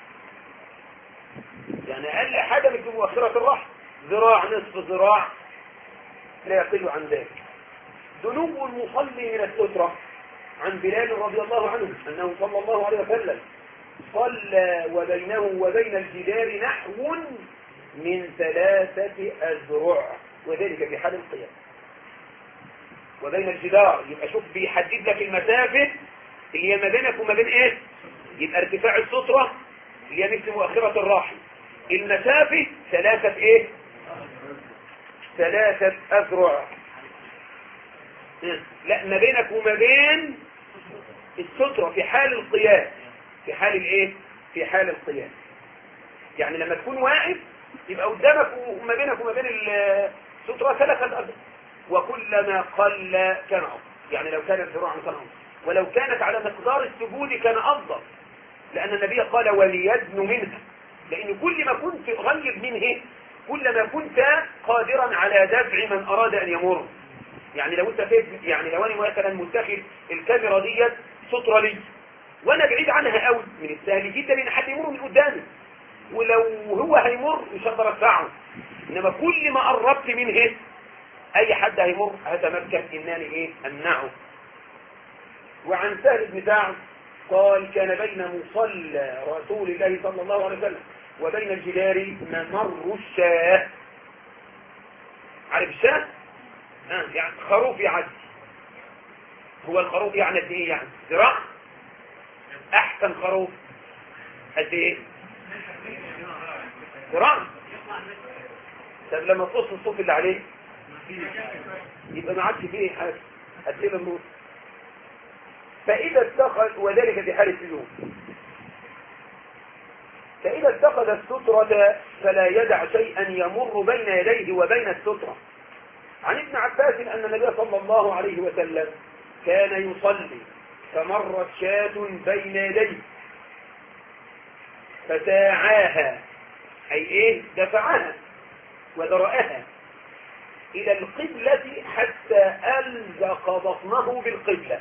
يعني أقل حاجة مثل مؤخرة الرحل ذراع، نصف ذراع، لا يقل عن ذلك. دنو المصلي من السترة. عن بلال رضي الله عنه أنه صلى الله عليه وسلم صلى وبينه وبين الجدار نحو من 3 أذرع، وذلك في حال القيام. وبين الجدار يبقى شوف بيحدد لك المسافة اللي هي ما بينك وما بين ايه، يبقى ارتفاع السترة اللي هي مثل مؤخرة الراحل، المسافة 3 ايه، 3 أذرع. لا، ما بينك وما بين السترة في حال القيام. في حال الايه، في حال القيام. يعني لما تكون واقف يبقى قدامك وما بينك وما بين السترة 3 أذرع، وكلما قل كان أفضل. يعني لو كانت ذراعا كان أفضل، ولو كانت على مقدار السجود كان أفضل، لأن النبي قال: وليدن منها. لأن كل ما كنت قريب منه كلما كنت قادرا على دفع من أراد أن يمر. يعني لو انت يعني لو انا مثلا متخذ الكاميرا ديت سترة لي وانا بعيد عنها قوي، من السهل جدا ان حد يمر من قدامي، ولو هو هيمر مش هقدر ادفعه. انما كل ما قربت منه اي حد هيمر هتمكن انني ايه امنعه. وعن سهل بن سعد قال: كان بين مصلى رسول الله صلى الله عليه وسلم وبين الجدار ممر الشاه. عارف الشاه؟ يعني خروف يعدي. هو الخروف يعني قد ايه؟ يعني ذراع. احسن خروف قد ايه؟ ذراع. طب لما تقص الصوت اللي عليه يبقى ما عادش فيه حاجه قد ايه النور. فاذا اتخذ، وذلك في حال السجود، فاذا اتخذ السترة فلا يدع شيئا يمر بين يديه وبين السترة، عن ابن عباس أن النبي صلى الله عليه وسلم كان يصلي فمرت شاة بين يديه فساعاها، أي إيه؟ دفعها ودرأها إلى القبلة حتى ألزق بطنه بالقبلة.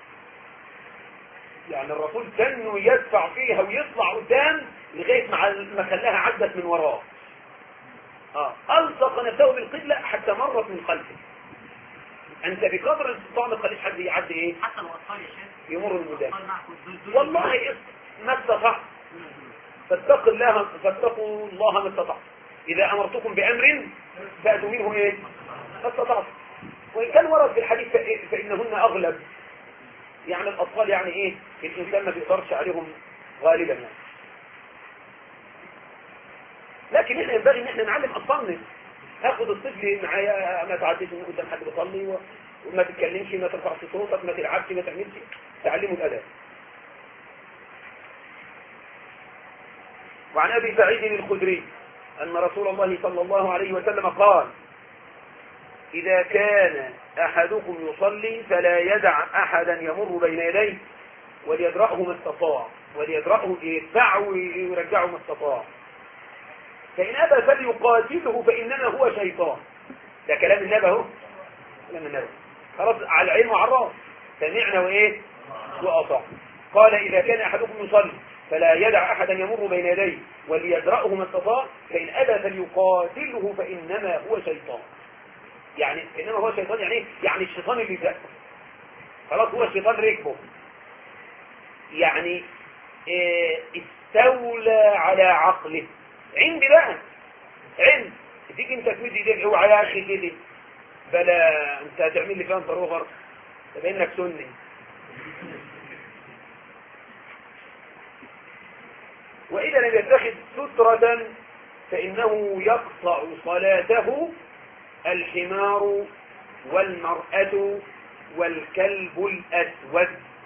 يعني الرسول كان يدفع فيها ويطلع قدام لغاية ما خلاها عدت من وراه. ألصق نفسه بالقبلة حتى مرت من خلفه. أنت بقدر الاستطاعة ما تخليش حد يعدي إيه؟ حتى لو أطفال يا شيخ يمر المدام. معكم والله ما استطعت، فاتقوا الله ما استطعت. إذا أمرتكم بأمر فأتوا منه إيه؟ ما استطعت. وإن كان ورد في الحديث فإنهن أغلب، يعني الأطفال يعني إيه؟ الإنسان ما بيقدرش عليهم غالبا يعني. لكن إحنا ينبغي إن إحنا نعلم أطفالنا. هاخد الطفل معايا، ما تعديش من قدام حد بيصلي وما تتكلمش، ما ترفعش صوتك، ما تلعبش، ما تعملش، تعلمه الأدب. وعن أبي سعيد الخدري أن رسول الله صلى الله عليه وسلم قال: إذا كان أحدكم يصلي فلا يدع أحدا يمر بين يديه وليدرأه ما استطاع، وليدرأه يدفعه ويرجعه ما استطاع، فإن أبى فليقاتله فإنما هو شيطان. ده كلام النبي اهو، كلام النبي خلاص، على العين وعلى الراس، سمعنا وإيه وأطاع. قال: إذا كان أحدكم يصلي فلا يدع أحدا يمر بين يديه وليدرأه ما استطاع، فإن أبى فليقاتله فإنما هو شيطان. يعني إنما هو شيطان يعني إيه؟ يعني الشيطان اللي ذاته خلاص، هو الشيطان ركبه، يعني استولى على عقله. عندي بقى عند تيجي انت تمد ايديك، اوعى يا اخي كده، بلا انت هتعمل لي فيها انت روغر، تبقى انك سني. واذا لم يتخذ سترة فانه يقطع صلاته الحمار والمرأة والكلب الاسود.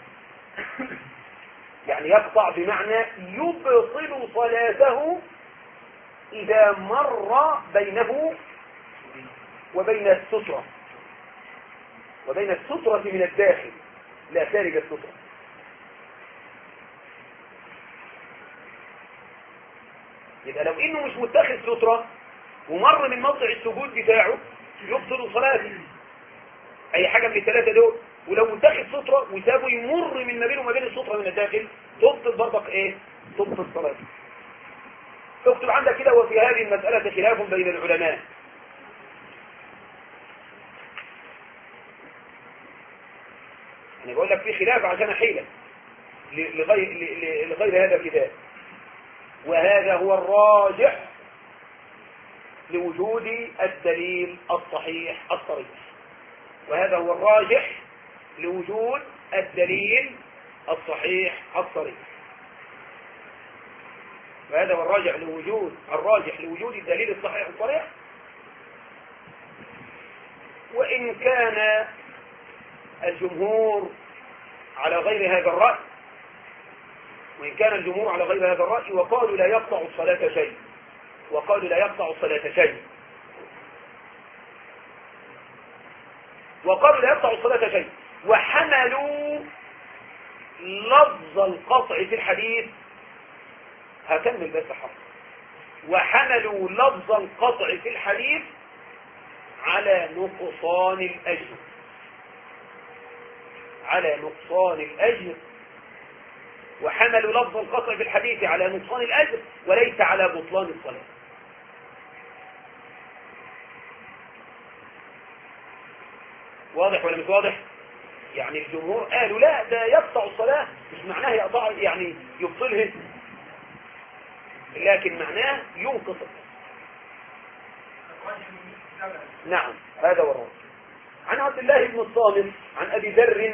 يعني يقطع بمعنى يبطل صلاته إذا مر بينه وبين السترة، وبين السترة من الداخل لا خارج السترة. يبقى لو إنه مش متخذ سترة ومر من موضع السجود بتاعه يبطل صلاته، أي حاجة من الثلاثة دول. ولو متخذ سترة وسابه يمر من ما بينه وما بين السترة من الداخل تبطل برضك إيه؟ تبطل صلاته. اكتب عندك كده: وفي هذه المسألة خلاف بين العلماء. أنا بقول لك في خلاف عشان حيلة لغير هذا الكتاب، وهذا هو الراجح لوجود الدليل الصحيح الصريح. وهذا هو الراجح لوجود الدليل الصحيح الصريح. وهذا هو الراجح لوجود الدليل الصحيح الصريح. وإن كان الجمهور على غير هذا الرأي، وقالوا لا يقطع الصلاة شيء، وحملوا لفظ القطع في الحديث. هكمل بس حق. وحملوا لفظ القطع في الحديث على نقصان الأجر، وحملوا لفظ القطع في الحديث على نقصان الأجر وليس على بطلان الصلاة. واضح ولا مش واضح؟ يعني الجمهور قالوا لا، ده يقطع الصلاة، مش معناه يقطع يعني يبطلها، لكن معناه ينقص. نعم، هذا هو الرأي. عن عبد الله بن الصامت عن أبي ذر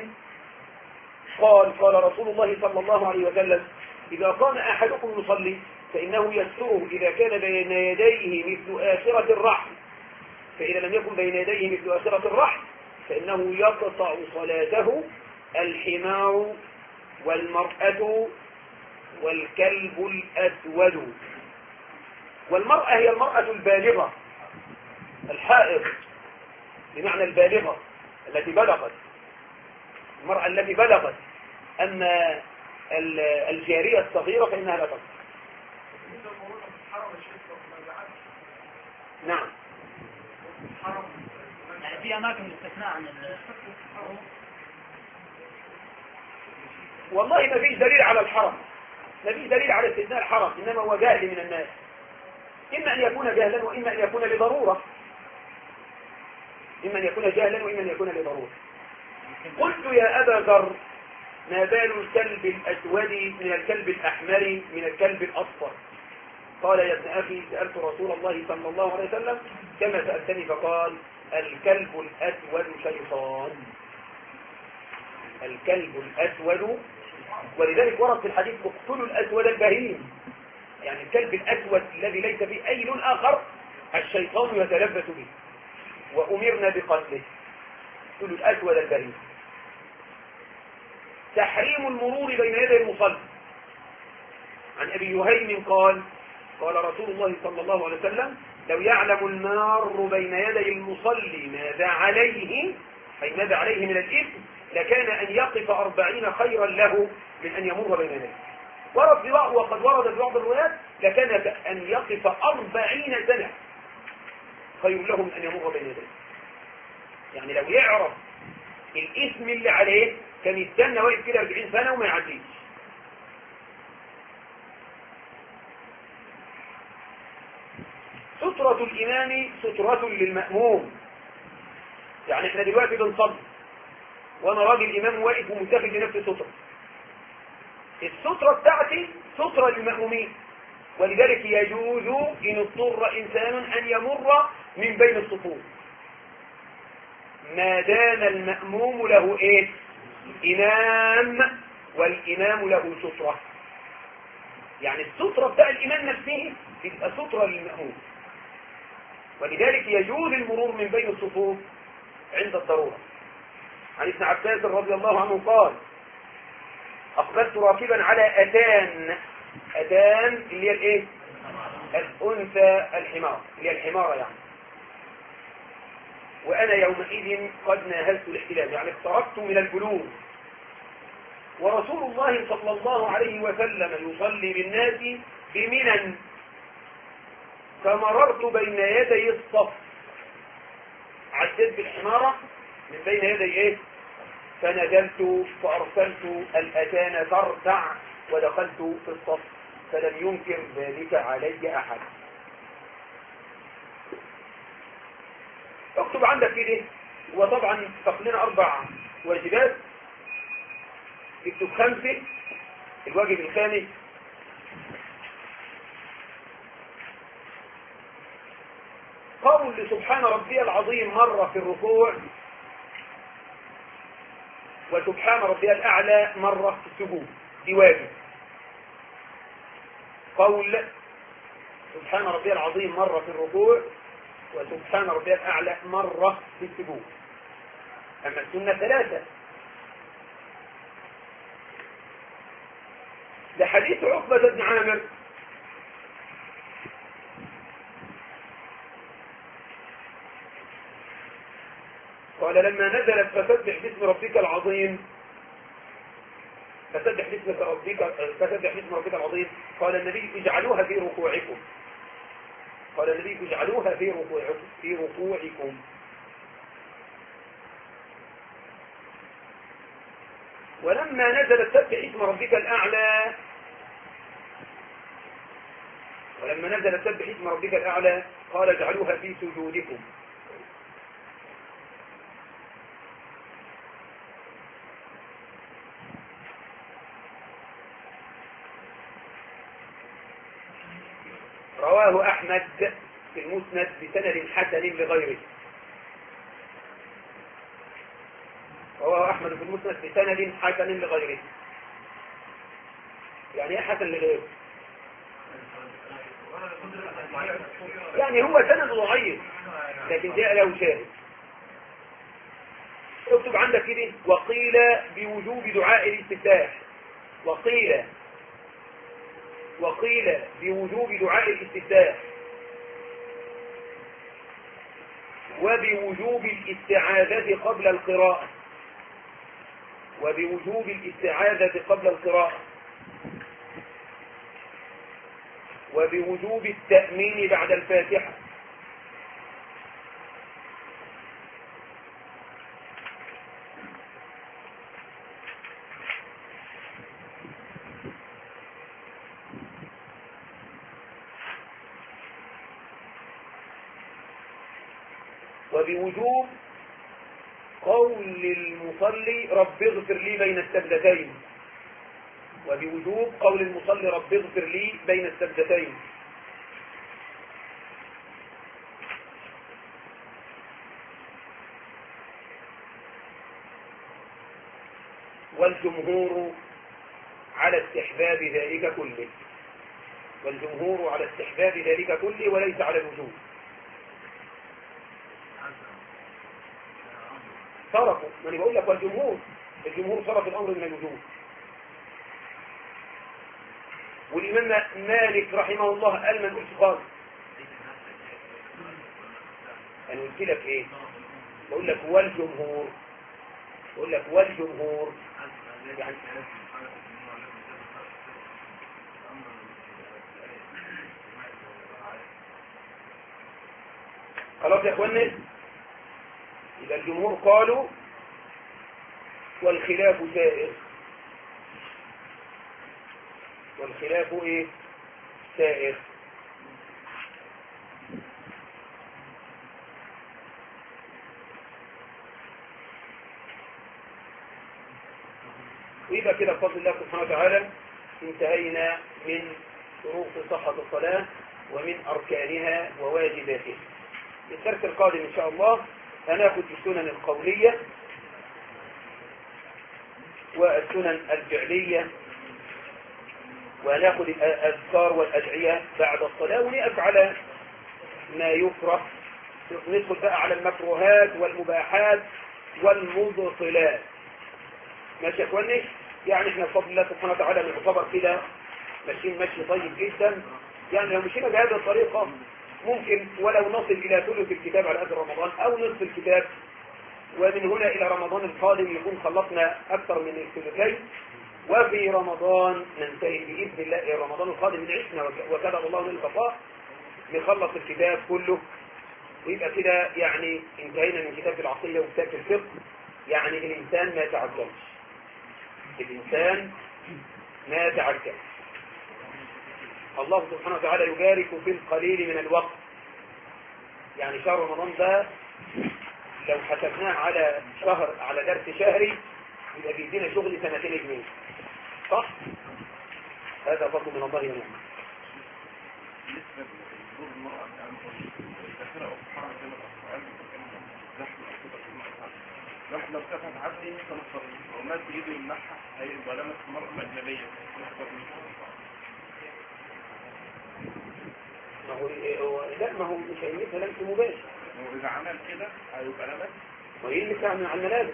قال رسول الله صلى الله عليه وسلم: إذا قام أحدكم يصلي فإنه يستره إذا كان بين يديه مثل آخرة الرحل، فإذا لم يكن بين يديه مثل آخرة الرحل فإنه يقطع صلاته الحمار والمرأة والكلب الأسود. والمرأة هي المرأة البالغة الحائض، بمعنى البالغة التي بلغت، المرأة التي بلغت. أما الجارية الصغيرة فإنها لا تقصر. نعم. يعني في أماكن استثناء عن والله ما فيش دليل على الحرم، ما فيش دليل على استثناء الحرم، إنما هو جهل من الناس، إما أن يكون جهلا وإما أن يكون لضرورة، إما أن يكون جهلا وإما أن يكون لضرورة. قلت يا أبا ذر ما بال الكلب الأسود من الكلب الأحمر من الكلب الأصفر؟ قال يا ابن أخي سألت رسول الله صلى الله عليه وسلم كما سألتني، فقال الكلب الأسود شيطان. الكلب الأسود، ولذلك ورد في الحديث اقتلوا الأسود البهيم، يعني الكلب الأسود الذي ليس فيه أي لون آخر الشيطان يتلبس به، وأمرنا بقتله. اقتلوا الأسود البهيم. تحريم المرور بين يدي المصلي. عن أبي يهيم قال قال رسول الله صلى الله عليه وسلم لو يعلم المار بين يدي المصلي ماذا عليه، أي ماذا عليه من الإثم، لكان أن يقف 40 خيرا له من أن يمر بين يديه. وقد ورد في بعض الروايات لكان أن يقف 40 سنة خير له من أن يمر بين يديه. يعني لو يعرف الإثم اللي عليه كان يستنى واقف كده 40 سنة وما يعديش. سترة الإمام سترة للمأموم. يعني احنا دلوقتي بنصلي وانا راجل إمام واقف ومتاخد لنفسي سترة، السترة بتاعتي سترة للمأمومين، ولذلك يجوز إن اضطر إنسان أن يمر من بين الصفوف ما دام المأموم له إيه؟ إمام، والإمام له سترة. يعني السترة بتاع الإمام نفسه تبقى سترة للمأموم، ولذلك يجوز المرور من بين الصفوف عند الضرورة. عن ابن عباس رضي الله عنه قال أقبلت راكبا على أتان اللي هي الإيه؟ الأنثى الحمار، اللي هي الحمارة يعني. وأنا يومئذ قد ناهزت الاحتلام، يعني اقتربت من البلوغ، ورسول الله صلى الله عليه وسلم يصلي بالناس بمنى، فمررت بين يدي الصف، عديت بالحمارة من بين يدي ايه؟ فنزلت فأرسلت الأتان ترتع ودخلت في الصف، فلم ينكر ذلك علي أحد. اكتب عندك كده، وطبعا تقلنا 4 واجبات، اكتب 5. الواجب الخامس قول سبحان ربي العظيم مرة في الركوع، وسبحان ربي الأعلى مرة في السجود، دي واجب. قول سبحان ربي العظيم مرة في الركوع، وسبحان ربي الأعلى مرة في السجود. أما السنة 3. لحديث عقبة بن عامر قال لما نزلت فسبح باسم ربك العظيم، فسبح باسم ربك العظيم، قال النبي اجعلوها في ركوعكم، قال النبي اجعلوها في ركوعكم. ولما نزلت سبح اسم ربك الأعلى، ولما نزلت سبح اسم ربك الأعلى قال اجعلوها في سجودكم. رواه أحمد في المسند بسند حسن لغيره. رواه أحمد في المسند بسند حسن لغيره. يعني ايه حسن لغيره؟ يعني هو سند ضعيف لكن جاء له شاهد. اكتب عندك كده وقيل بوجوب دعاء الاستفتاح، وقيل بوجوب دعاء الاستفتاح. وبوجوب الاستعاذة قبل القراءة، وبوجوب الاستعاذة قبل القراءة، وبوجوب التأمين بعد الفاتحة، وبوجوب قول المصلي رب اغفر لي بين السجدتين، وبوجوب قول المصلي رب اغفر لي بين السجدتين، والجمهور على استحباب ذلك كله، والجمهور على استحباب ذلك كله وليس على الوجوب. صرفوا، ما انا بقول لك والجمهور، الجمهور صرف الامر من الوجوب. والامام مالك رحمه الله قال ما نقولش خالص. انا قلت لك ايه؟ بقول لك والجمهور، بقول لك والجمهور يعني خلاص يا اخواني. إذا الجمهور قالوا والخلاف سائغ، والخلاف ايه؟ سائغ. ويبقى كده بفضل الله سبحانه وتعالى انتهينا من شروط صحة الصلاة ومن أركانها وواجباتها. الدرس القادم إن شاء الله هناخد السنن القولية والسنن الفعلية، وهناخد الأذكار والأدعية بعد الصلاة، ونقف على ما يكره، ندخل بقى على المكروهات والمباحات والمبطلات. ماشي يا اخواني؟ يعني احنا بفضل الله سبحانه وتعالى نعتبر كده ماشيين ماشي طيب جدا. يعني لو مشينا بهذه الطريقة ممكن ولو نصل إلى ثلث الكتاب على قدر رمضان أو نصف الكتاب، ومن هنا إلى رمضان القادم يكون خلصنا أكثر من الثلثين، وفي رمضان ننتهي بإذن الله. رمضان القادم نعيشنا وكتب الله لنا البقاء نخلص الكتاب كله، ويبقى كده يعني انتهينا من كتاب العقيدة وكتاب الفقه. يعني الإنسان ما يتعجلش، الإنسان ما يتعجل. الله سبحانه وتعالى يبارك في القليل من الوقت. يعني شهر رمضان ده لو حسبناه على شهر، على درس شهري، يبقى بيدينا شغل 2 جنيه، صح؟ هذا فضل من الله ونعمه. لو كانت عبدي مثلا وما تريد المنحة هيبقى لمس مرأة أجنبية. ما هو مش هيلمسها لمس مباشر. وإذا عمل كده هيبقى لمس ويلمسها على الملابس.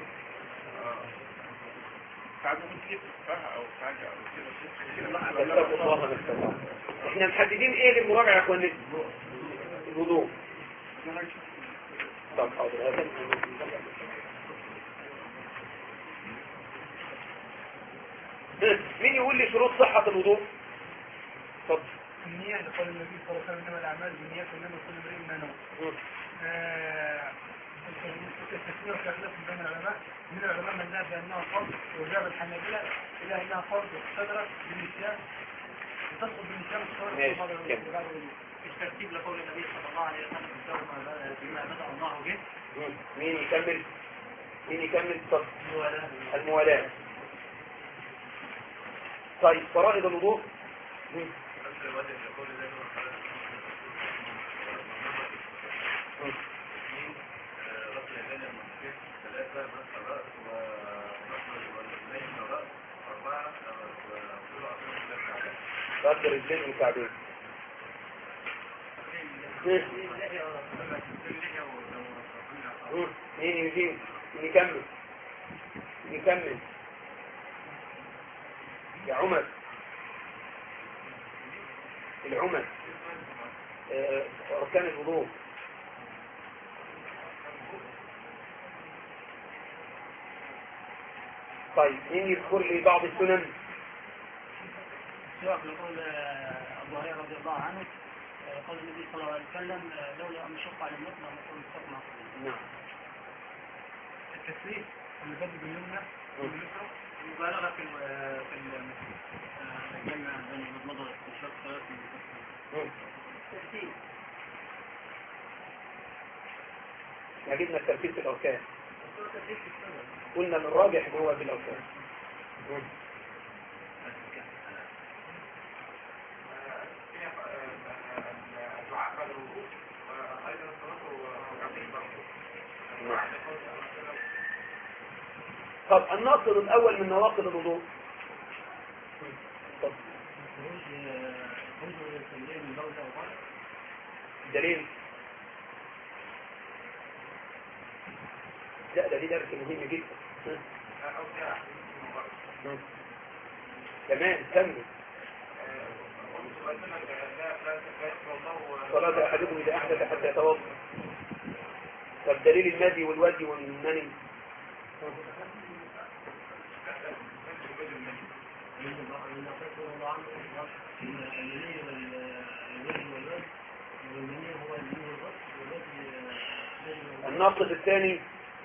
ساعده ممكن يتفاها أو حاجة أو كده. اتقوا الله ما استطعتم. احنا محددين ايه للمراجعة يا اخواني؟ الوضوء. طب حاضر هذا مين يقول لي شروط صحة الوضوء؟ اتفضل. النية لقول النبي صلى الله عليه وسلم إنما الأعمال بالنيات وإنما كل امرئ ما نوى. التفسير خلاف بين العلماء، من العلماء من ذهب بأنها فرض، وذهب الحنابلة إلى أنها فرض وتدرك بالنسيان وتسقط بالنسيان الصغير بعد الوضوء. الترتيب لقول النبي صلى الله عليه وسلم بما بدأ الله به. مين يكمل؟ مين يكمل؟ اتفضل. الموالاة. طيب فرائض الوضوء. غسل الرجلين والكعبين. مين يجيب؟ يكمل يكمل يا عمر. العمر أركان الوضوء. طيب مين يذكر لي بعض السنن؟ سواء يقول أبو هريرة رضي الله عنه قال النبي صلى الله عليه وسلم لولا أن نشق على الموت ما نكون مستقنا. نعم. التسليم البدء باليمنى واليسرى المبالغة في الجمع بين المضمضة والشرط ثلاث الترتيب. جبنا الترتيب في الأركان. قلنا من الراجح هو في الأركان. طب الناقض الأول من نواقض الوضوء. دليل. لا ده دي درس مهم جدا. تمام كمل. صلاة أحدكم إذا أحدث حتى يتوضأ. طب دليل المدي والودي والمني. الناقض الثاني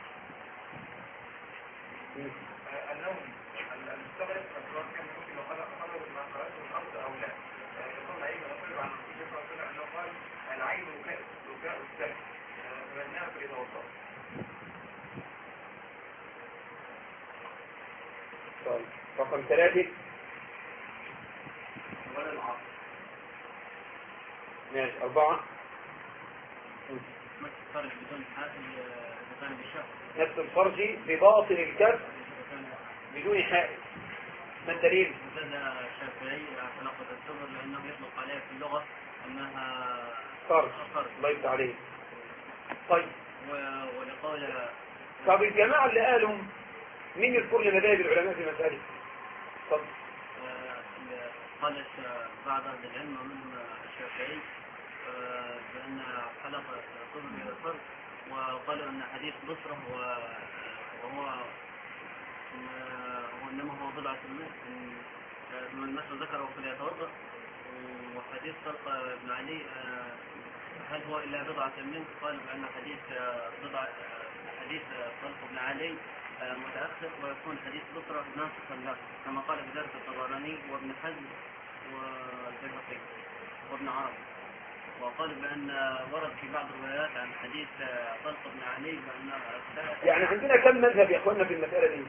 النوم المستغرق سواء كان ممكن لو خلق ما خلقته من الارض او لا. يقول العين يقول عن النبي صلى الله عليه وسلم انه قال العين وكاء السلك فمن نام فليتوضا. طيب رقم 3 ولا العصر. ماشي 4 ما تفرق بدون حائل إذا كان بالشهر. نفس الفرج بباطن الكف بدون حائل. ما الدليل؟ هذا الشافعي تناقض الصبر لأنه يطلق عليها في اللغة أنها فرج. الله يفتح عليه. طيب ولقول طب الجماعة اللي قالوا مين يذكر لي مذاهب العلماء في مسألة؟ طب قالت بعض أهل العلم ومنهم الشافعي بأن حلق الصبر إلى الفرج، وقالوا أن حديث بصرة وهو وإنما هو بضعة من مس ذكره فليتوضأ، وحديث طلق بن علي هل هو إلا بضعة منه؟ قال بأن حديث طلق بن علي متأخر ويكون حديث بصرة ناسخا له، كما قال بذلك الطبراني وابن حزم والبيهقي وابن عرب. وقال بأن ورد في بعض الروايات عن حديث طلق بن علي بأنه يعني عندنا كم مذهب يا اخوانا في المسألة دي؟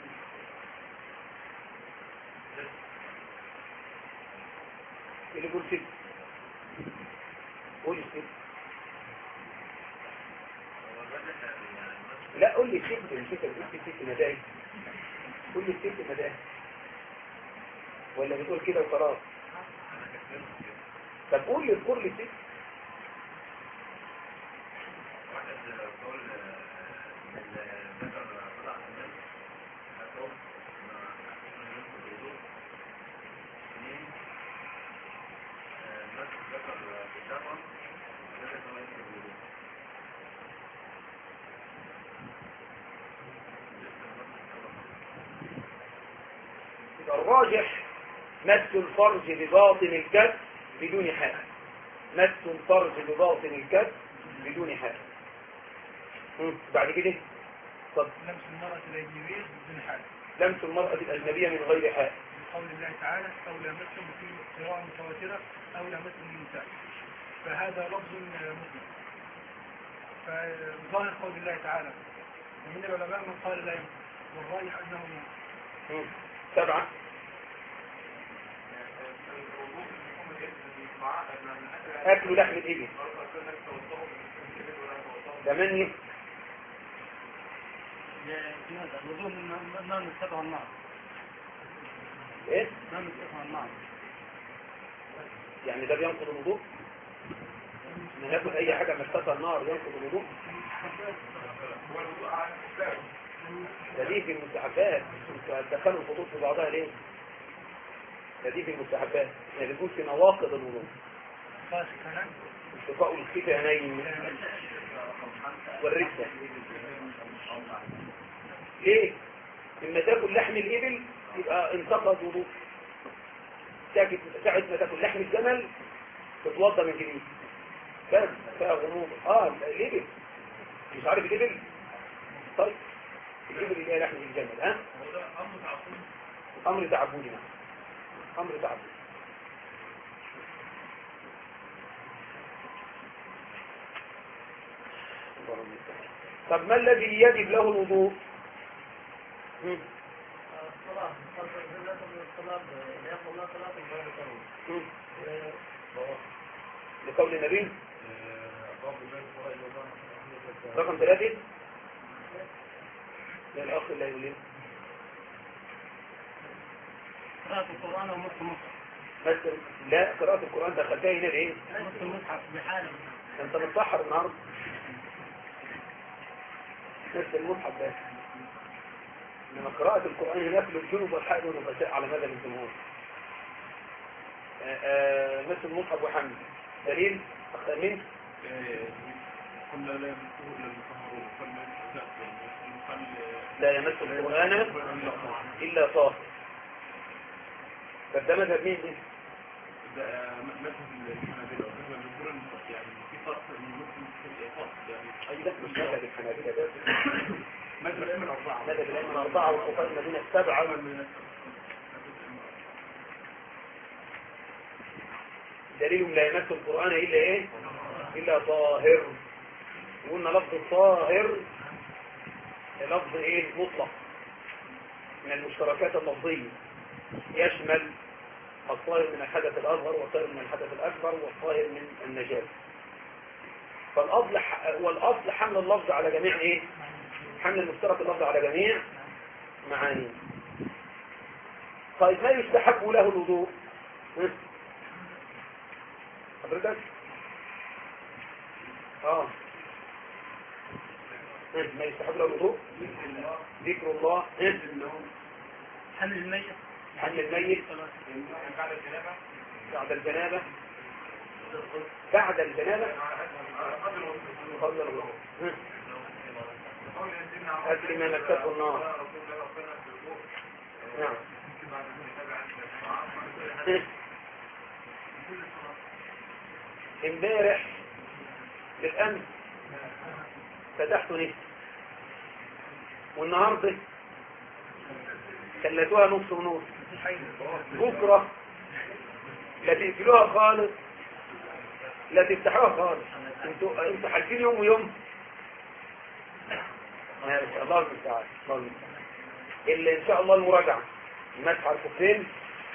اللي يقول 6 قول 6. لا قول لي 6 مش 6 مذاهب. قول لي 6 مذاهب ولا بتقول كده وخلاص؟ طب قول لي اذكر لي 6. الراجح مس الفرج بباطن الكف بدون حائل. مس الفرج بباطن الكف بدون حائل. بعد كده طب لمس المرأة الأجنبية بدون حائل. لمس المرأة الأجنبية من غير حائل. قول الله تعالى أو لمسهم في قراءة متواترة أو لمسهم النساء، فهذا لفظ مسلم. فظاهر قول الله تعالى ومن العلماء من قال لا يمكن والراجح أنه يمكن. 7 أكل لحم الإبل. 8 الوضوء ما نستطيع النار. إيه؟ ما نستطيع النار. يعني ده بينقض الوضوء؟ ناكل أي حاجة مستطيع النار ينقض الوضوء؟ ده دي في المستحبات. انتوا هتدخلوا الخطوط في بعضها ليه؟ ده دي في المستحبات. يعني بنقول في نواقض الوضوء. اشتقاء الختانين والردة. ليه؟ لما تاكل لحم الإبل يبقى انتقض وضوء. ساعة ما تاكل لحم الجمل تتوضى من جديد. بس فيها غموض. الإبل مش عارف الإبل؟ طيب الإبل اللي هي لحم الجمل. ها؟ أمر تعبودي. أمر تعبودي. طب ما الذي يجب له الوضوء؟ لقول النبي رقم 3 للأخ اللي يقول قراءة القرآن ومس المصحف. لا، قراءة القرآن دخلتها هنا لإيه؟ مس المصحف بحاله. أنت متسحر النهارده. نفس المصحف ده. إنما قراءة القرآن هناك للجنوب والحائض والنفساء على مدى الجمهور. مثل المصحف وحمد. دليل أخطأ منه؟ قلنا لا يمسه إلا المطهرون. لا يمس القرآن إلا طاهر. فده مذهب مين ده؟ مذهب الحنابلة ومذهب الجمهور يعني في فرق من مسلم في فصل يعني. أي ده مش مذهب الحنابلة ده. مذهب الأئمة الأربعة. مذهب الأئمة الأربعة والفقهاء المدينة السبعة. دليل لا يمس القرآن إلا إيه؟ إلا طاهر. وقلنا لفظ الطاهر لفظ إيه؟ مطلق من المشتركات اللفظية، يشمل الطاهر من الحدث الأصغر والطاهر من الحدث الأكبر والطاهر من النجاسة. والأصل حمل اللفظ على جميع إيه؟ حمل المشترك اللفظ على جميع معانيه. طيب ما يستحب له الوضوء؟ حضرتك؟ ما يستحب له الوضوء؟ ذكر الله. حمل الميت. حمل الميت بعد الجنابة. بعد الجنابة قبل الوضوء. أكل ما نكتبه النار. نعم. امبارح بالأمس فتحت نفسي والنهارده خلتوها نص ونص. بكرة لا تقفلوها خالص لا تفتحوها خالص. انتوا حالفين يوم ويوم. الله المستعان. اللي ان شاء الله المراجعة مسح على الخفين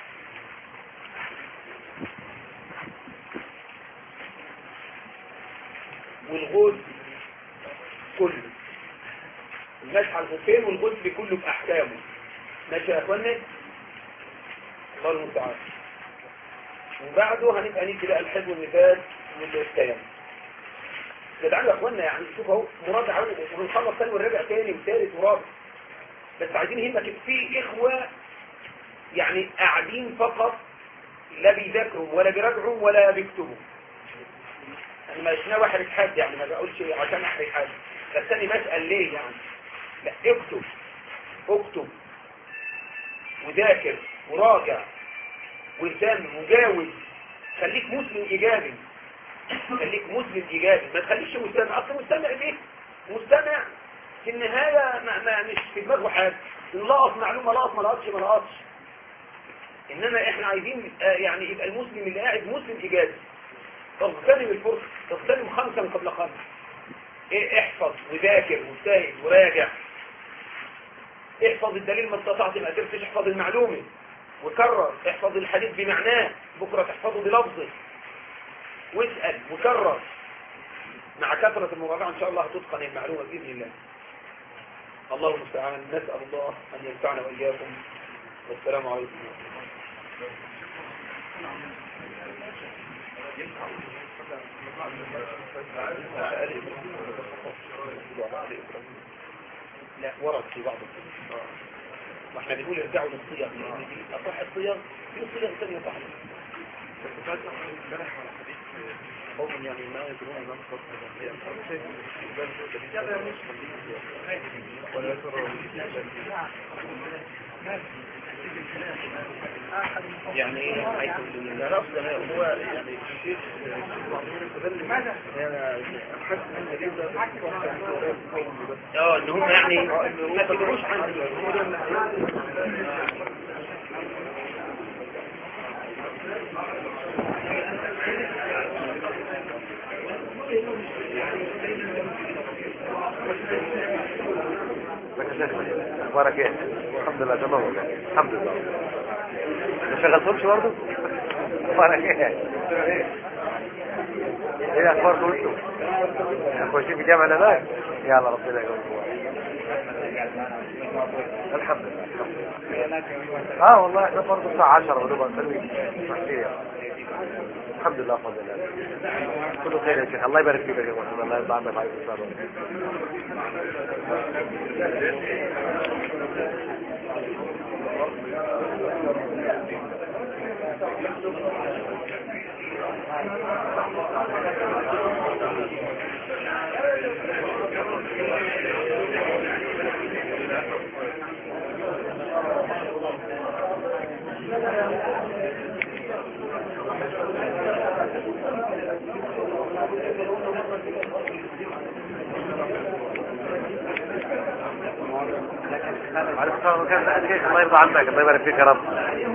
والغسل كله. المسح على الخفين والغسل كله بأحكامه. ماشي يا اخوانا؟ الله المستعان. وبعده هنبقى نيجي بقى الحد والنفاس والتيمم. جدعان يا اخوانا، يعني شوف اهو مراجعه ونخلص ثاني ونرجع ثاني وثالث ورابع. بس عايزين يهمك في اخوه يعني قاعدين فقط لا بيذاكروا ولا بيراجعوا ولا بيكتبوا. انا مش ناوي احرج حد، يعني ما بقولش عشان احرج حد، بس انا بسال ليه يعني. لا، اكتب وذاكر وراجع واهتم وجاوب. خليك مسلم ايجابي. ما تخليش مستمع. اصل مستمع ليه؟ مستمع في النهايه ما مش في دماغه حاجه. نلقط معلومه لقط ما لقطش. انما احنا عايزين يعني يبقى المسلم اللي قاعد مسلم ايجابي. تغتنم الفرصه، تغتنم خمسا قبل خمس. احفظ وذاكر واجتهد وراجع. احفظ الدليل ما استطعت، ما قدرتش احفظ المعلومه وكرر. احفظ الحديث بمعناه، بكره تحفظه بلفظه. واسال وكرر. مع كثره المراجعه ان شاء الله هتتقن المعلومه باذن الله. الله المستعان. نسال الله ان ينفعنا واياكم. والسلام عليكم. لا، ورد في بعض الصيغ. واحنا بنقول ارجعوا للصيغ لان دي اصح الصيغ. في صيغ ثانيه صح. قوم يعني ما يدرون أن ننقص يعني حيث لا أصلا هو يعني الشيخ لماذا؟ أحس أن إن هم يعني ما تدروش عنه اخبارك ايه؟ الحمد لله تمام والله الحمد لله. ما شغلتهمش برضه؟ اخبارك ايه؟ ايه اخباركم انتم؟ كويسين في الجامعه هناك؟ يلا ربنا يقويكم. الحمد لله. والله احنا برضه الساعه 10 ونبقى نسلم الحمد لله فضل الله. كله خير يا شيخ الله يبارك فيك يا شيخ محمد الله يرضى عنك وعليك السلام. الله يرضى عنك الله يبارك فيك يا رب.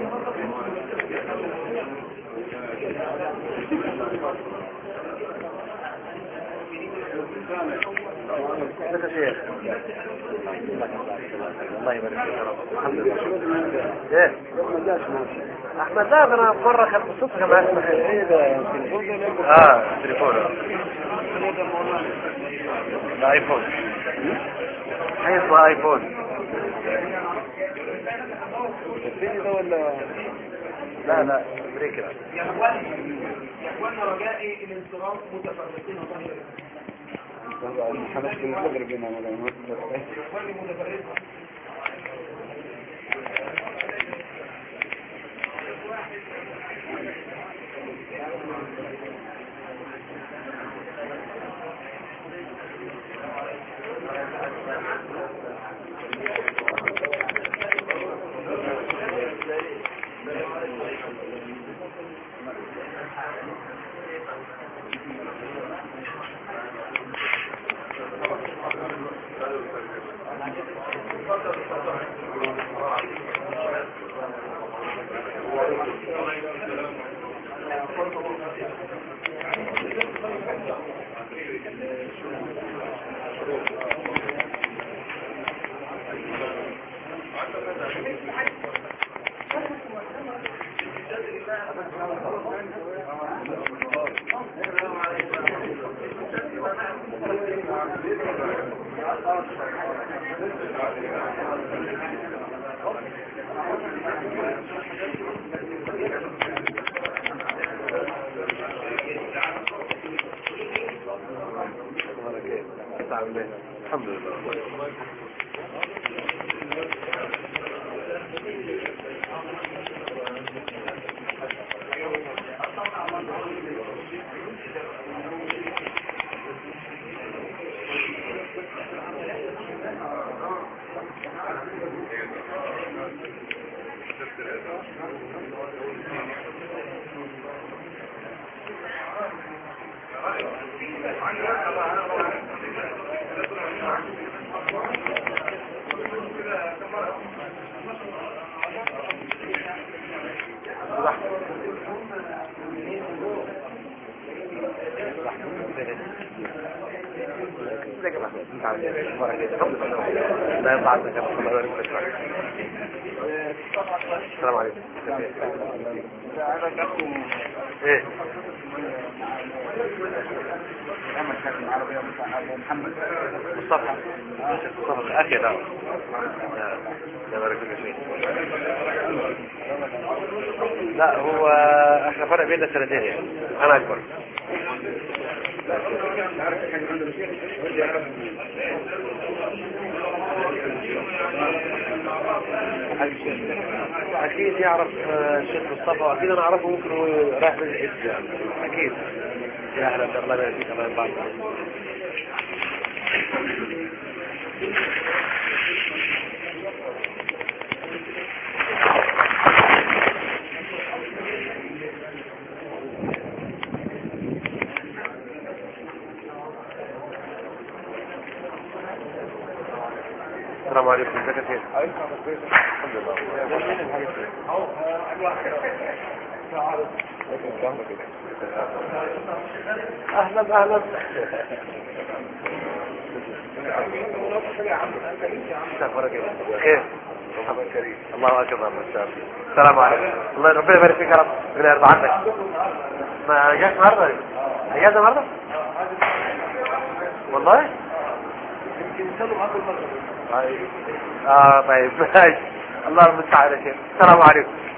لك شيخ الله يبارك فيك يا رب. الحمد لله. ايه احمد لا انا مره كان بالصدفه كان معايا تليفون ايفون هي اسمها ايفون لا امريكا. يا اخوانا رجائي الانصراف متفرقين الحمد لله. السلام عليكم. ايه محمد مصطفى اخي ده لا هو احنا فرق بيننا سنتين يعني انا اكبر. اكيد يعرف الشيخ مصطفى، اكيد انا اعرفه، ممكن هو رايح من الحج يعني. اكيد يا اهلا، الله يبارك فيك، الله يبارك فيك. السلام عليكم، ازيك يا شيخ؟ الحمد لله. اهلا اهلا. خير، الله اكبر، ما شاء الله. السلام عليكم، الله ربنا يبارك فيك يا رب، ربنا يرضى عنك. ما جاش النهارده؟ اجازه النهارده والله. يمكن يصلوا معاكم المغرب. طيب ماشي. الله المستعان يا شيخ. السلام عليكم.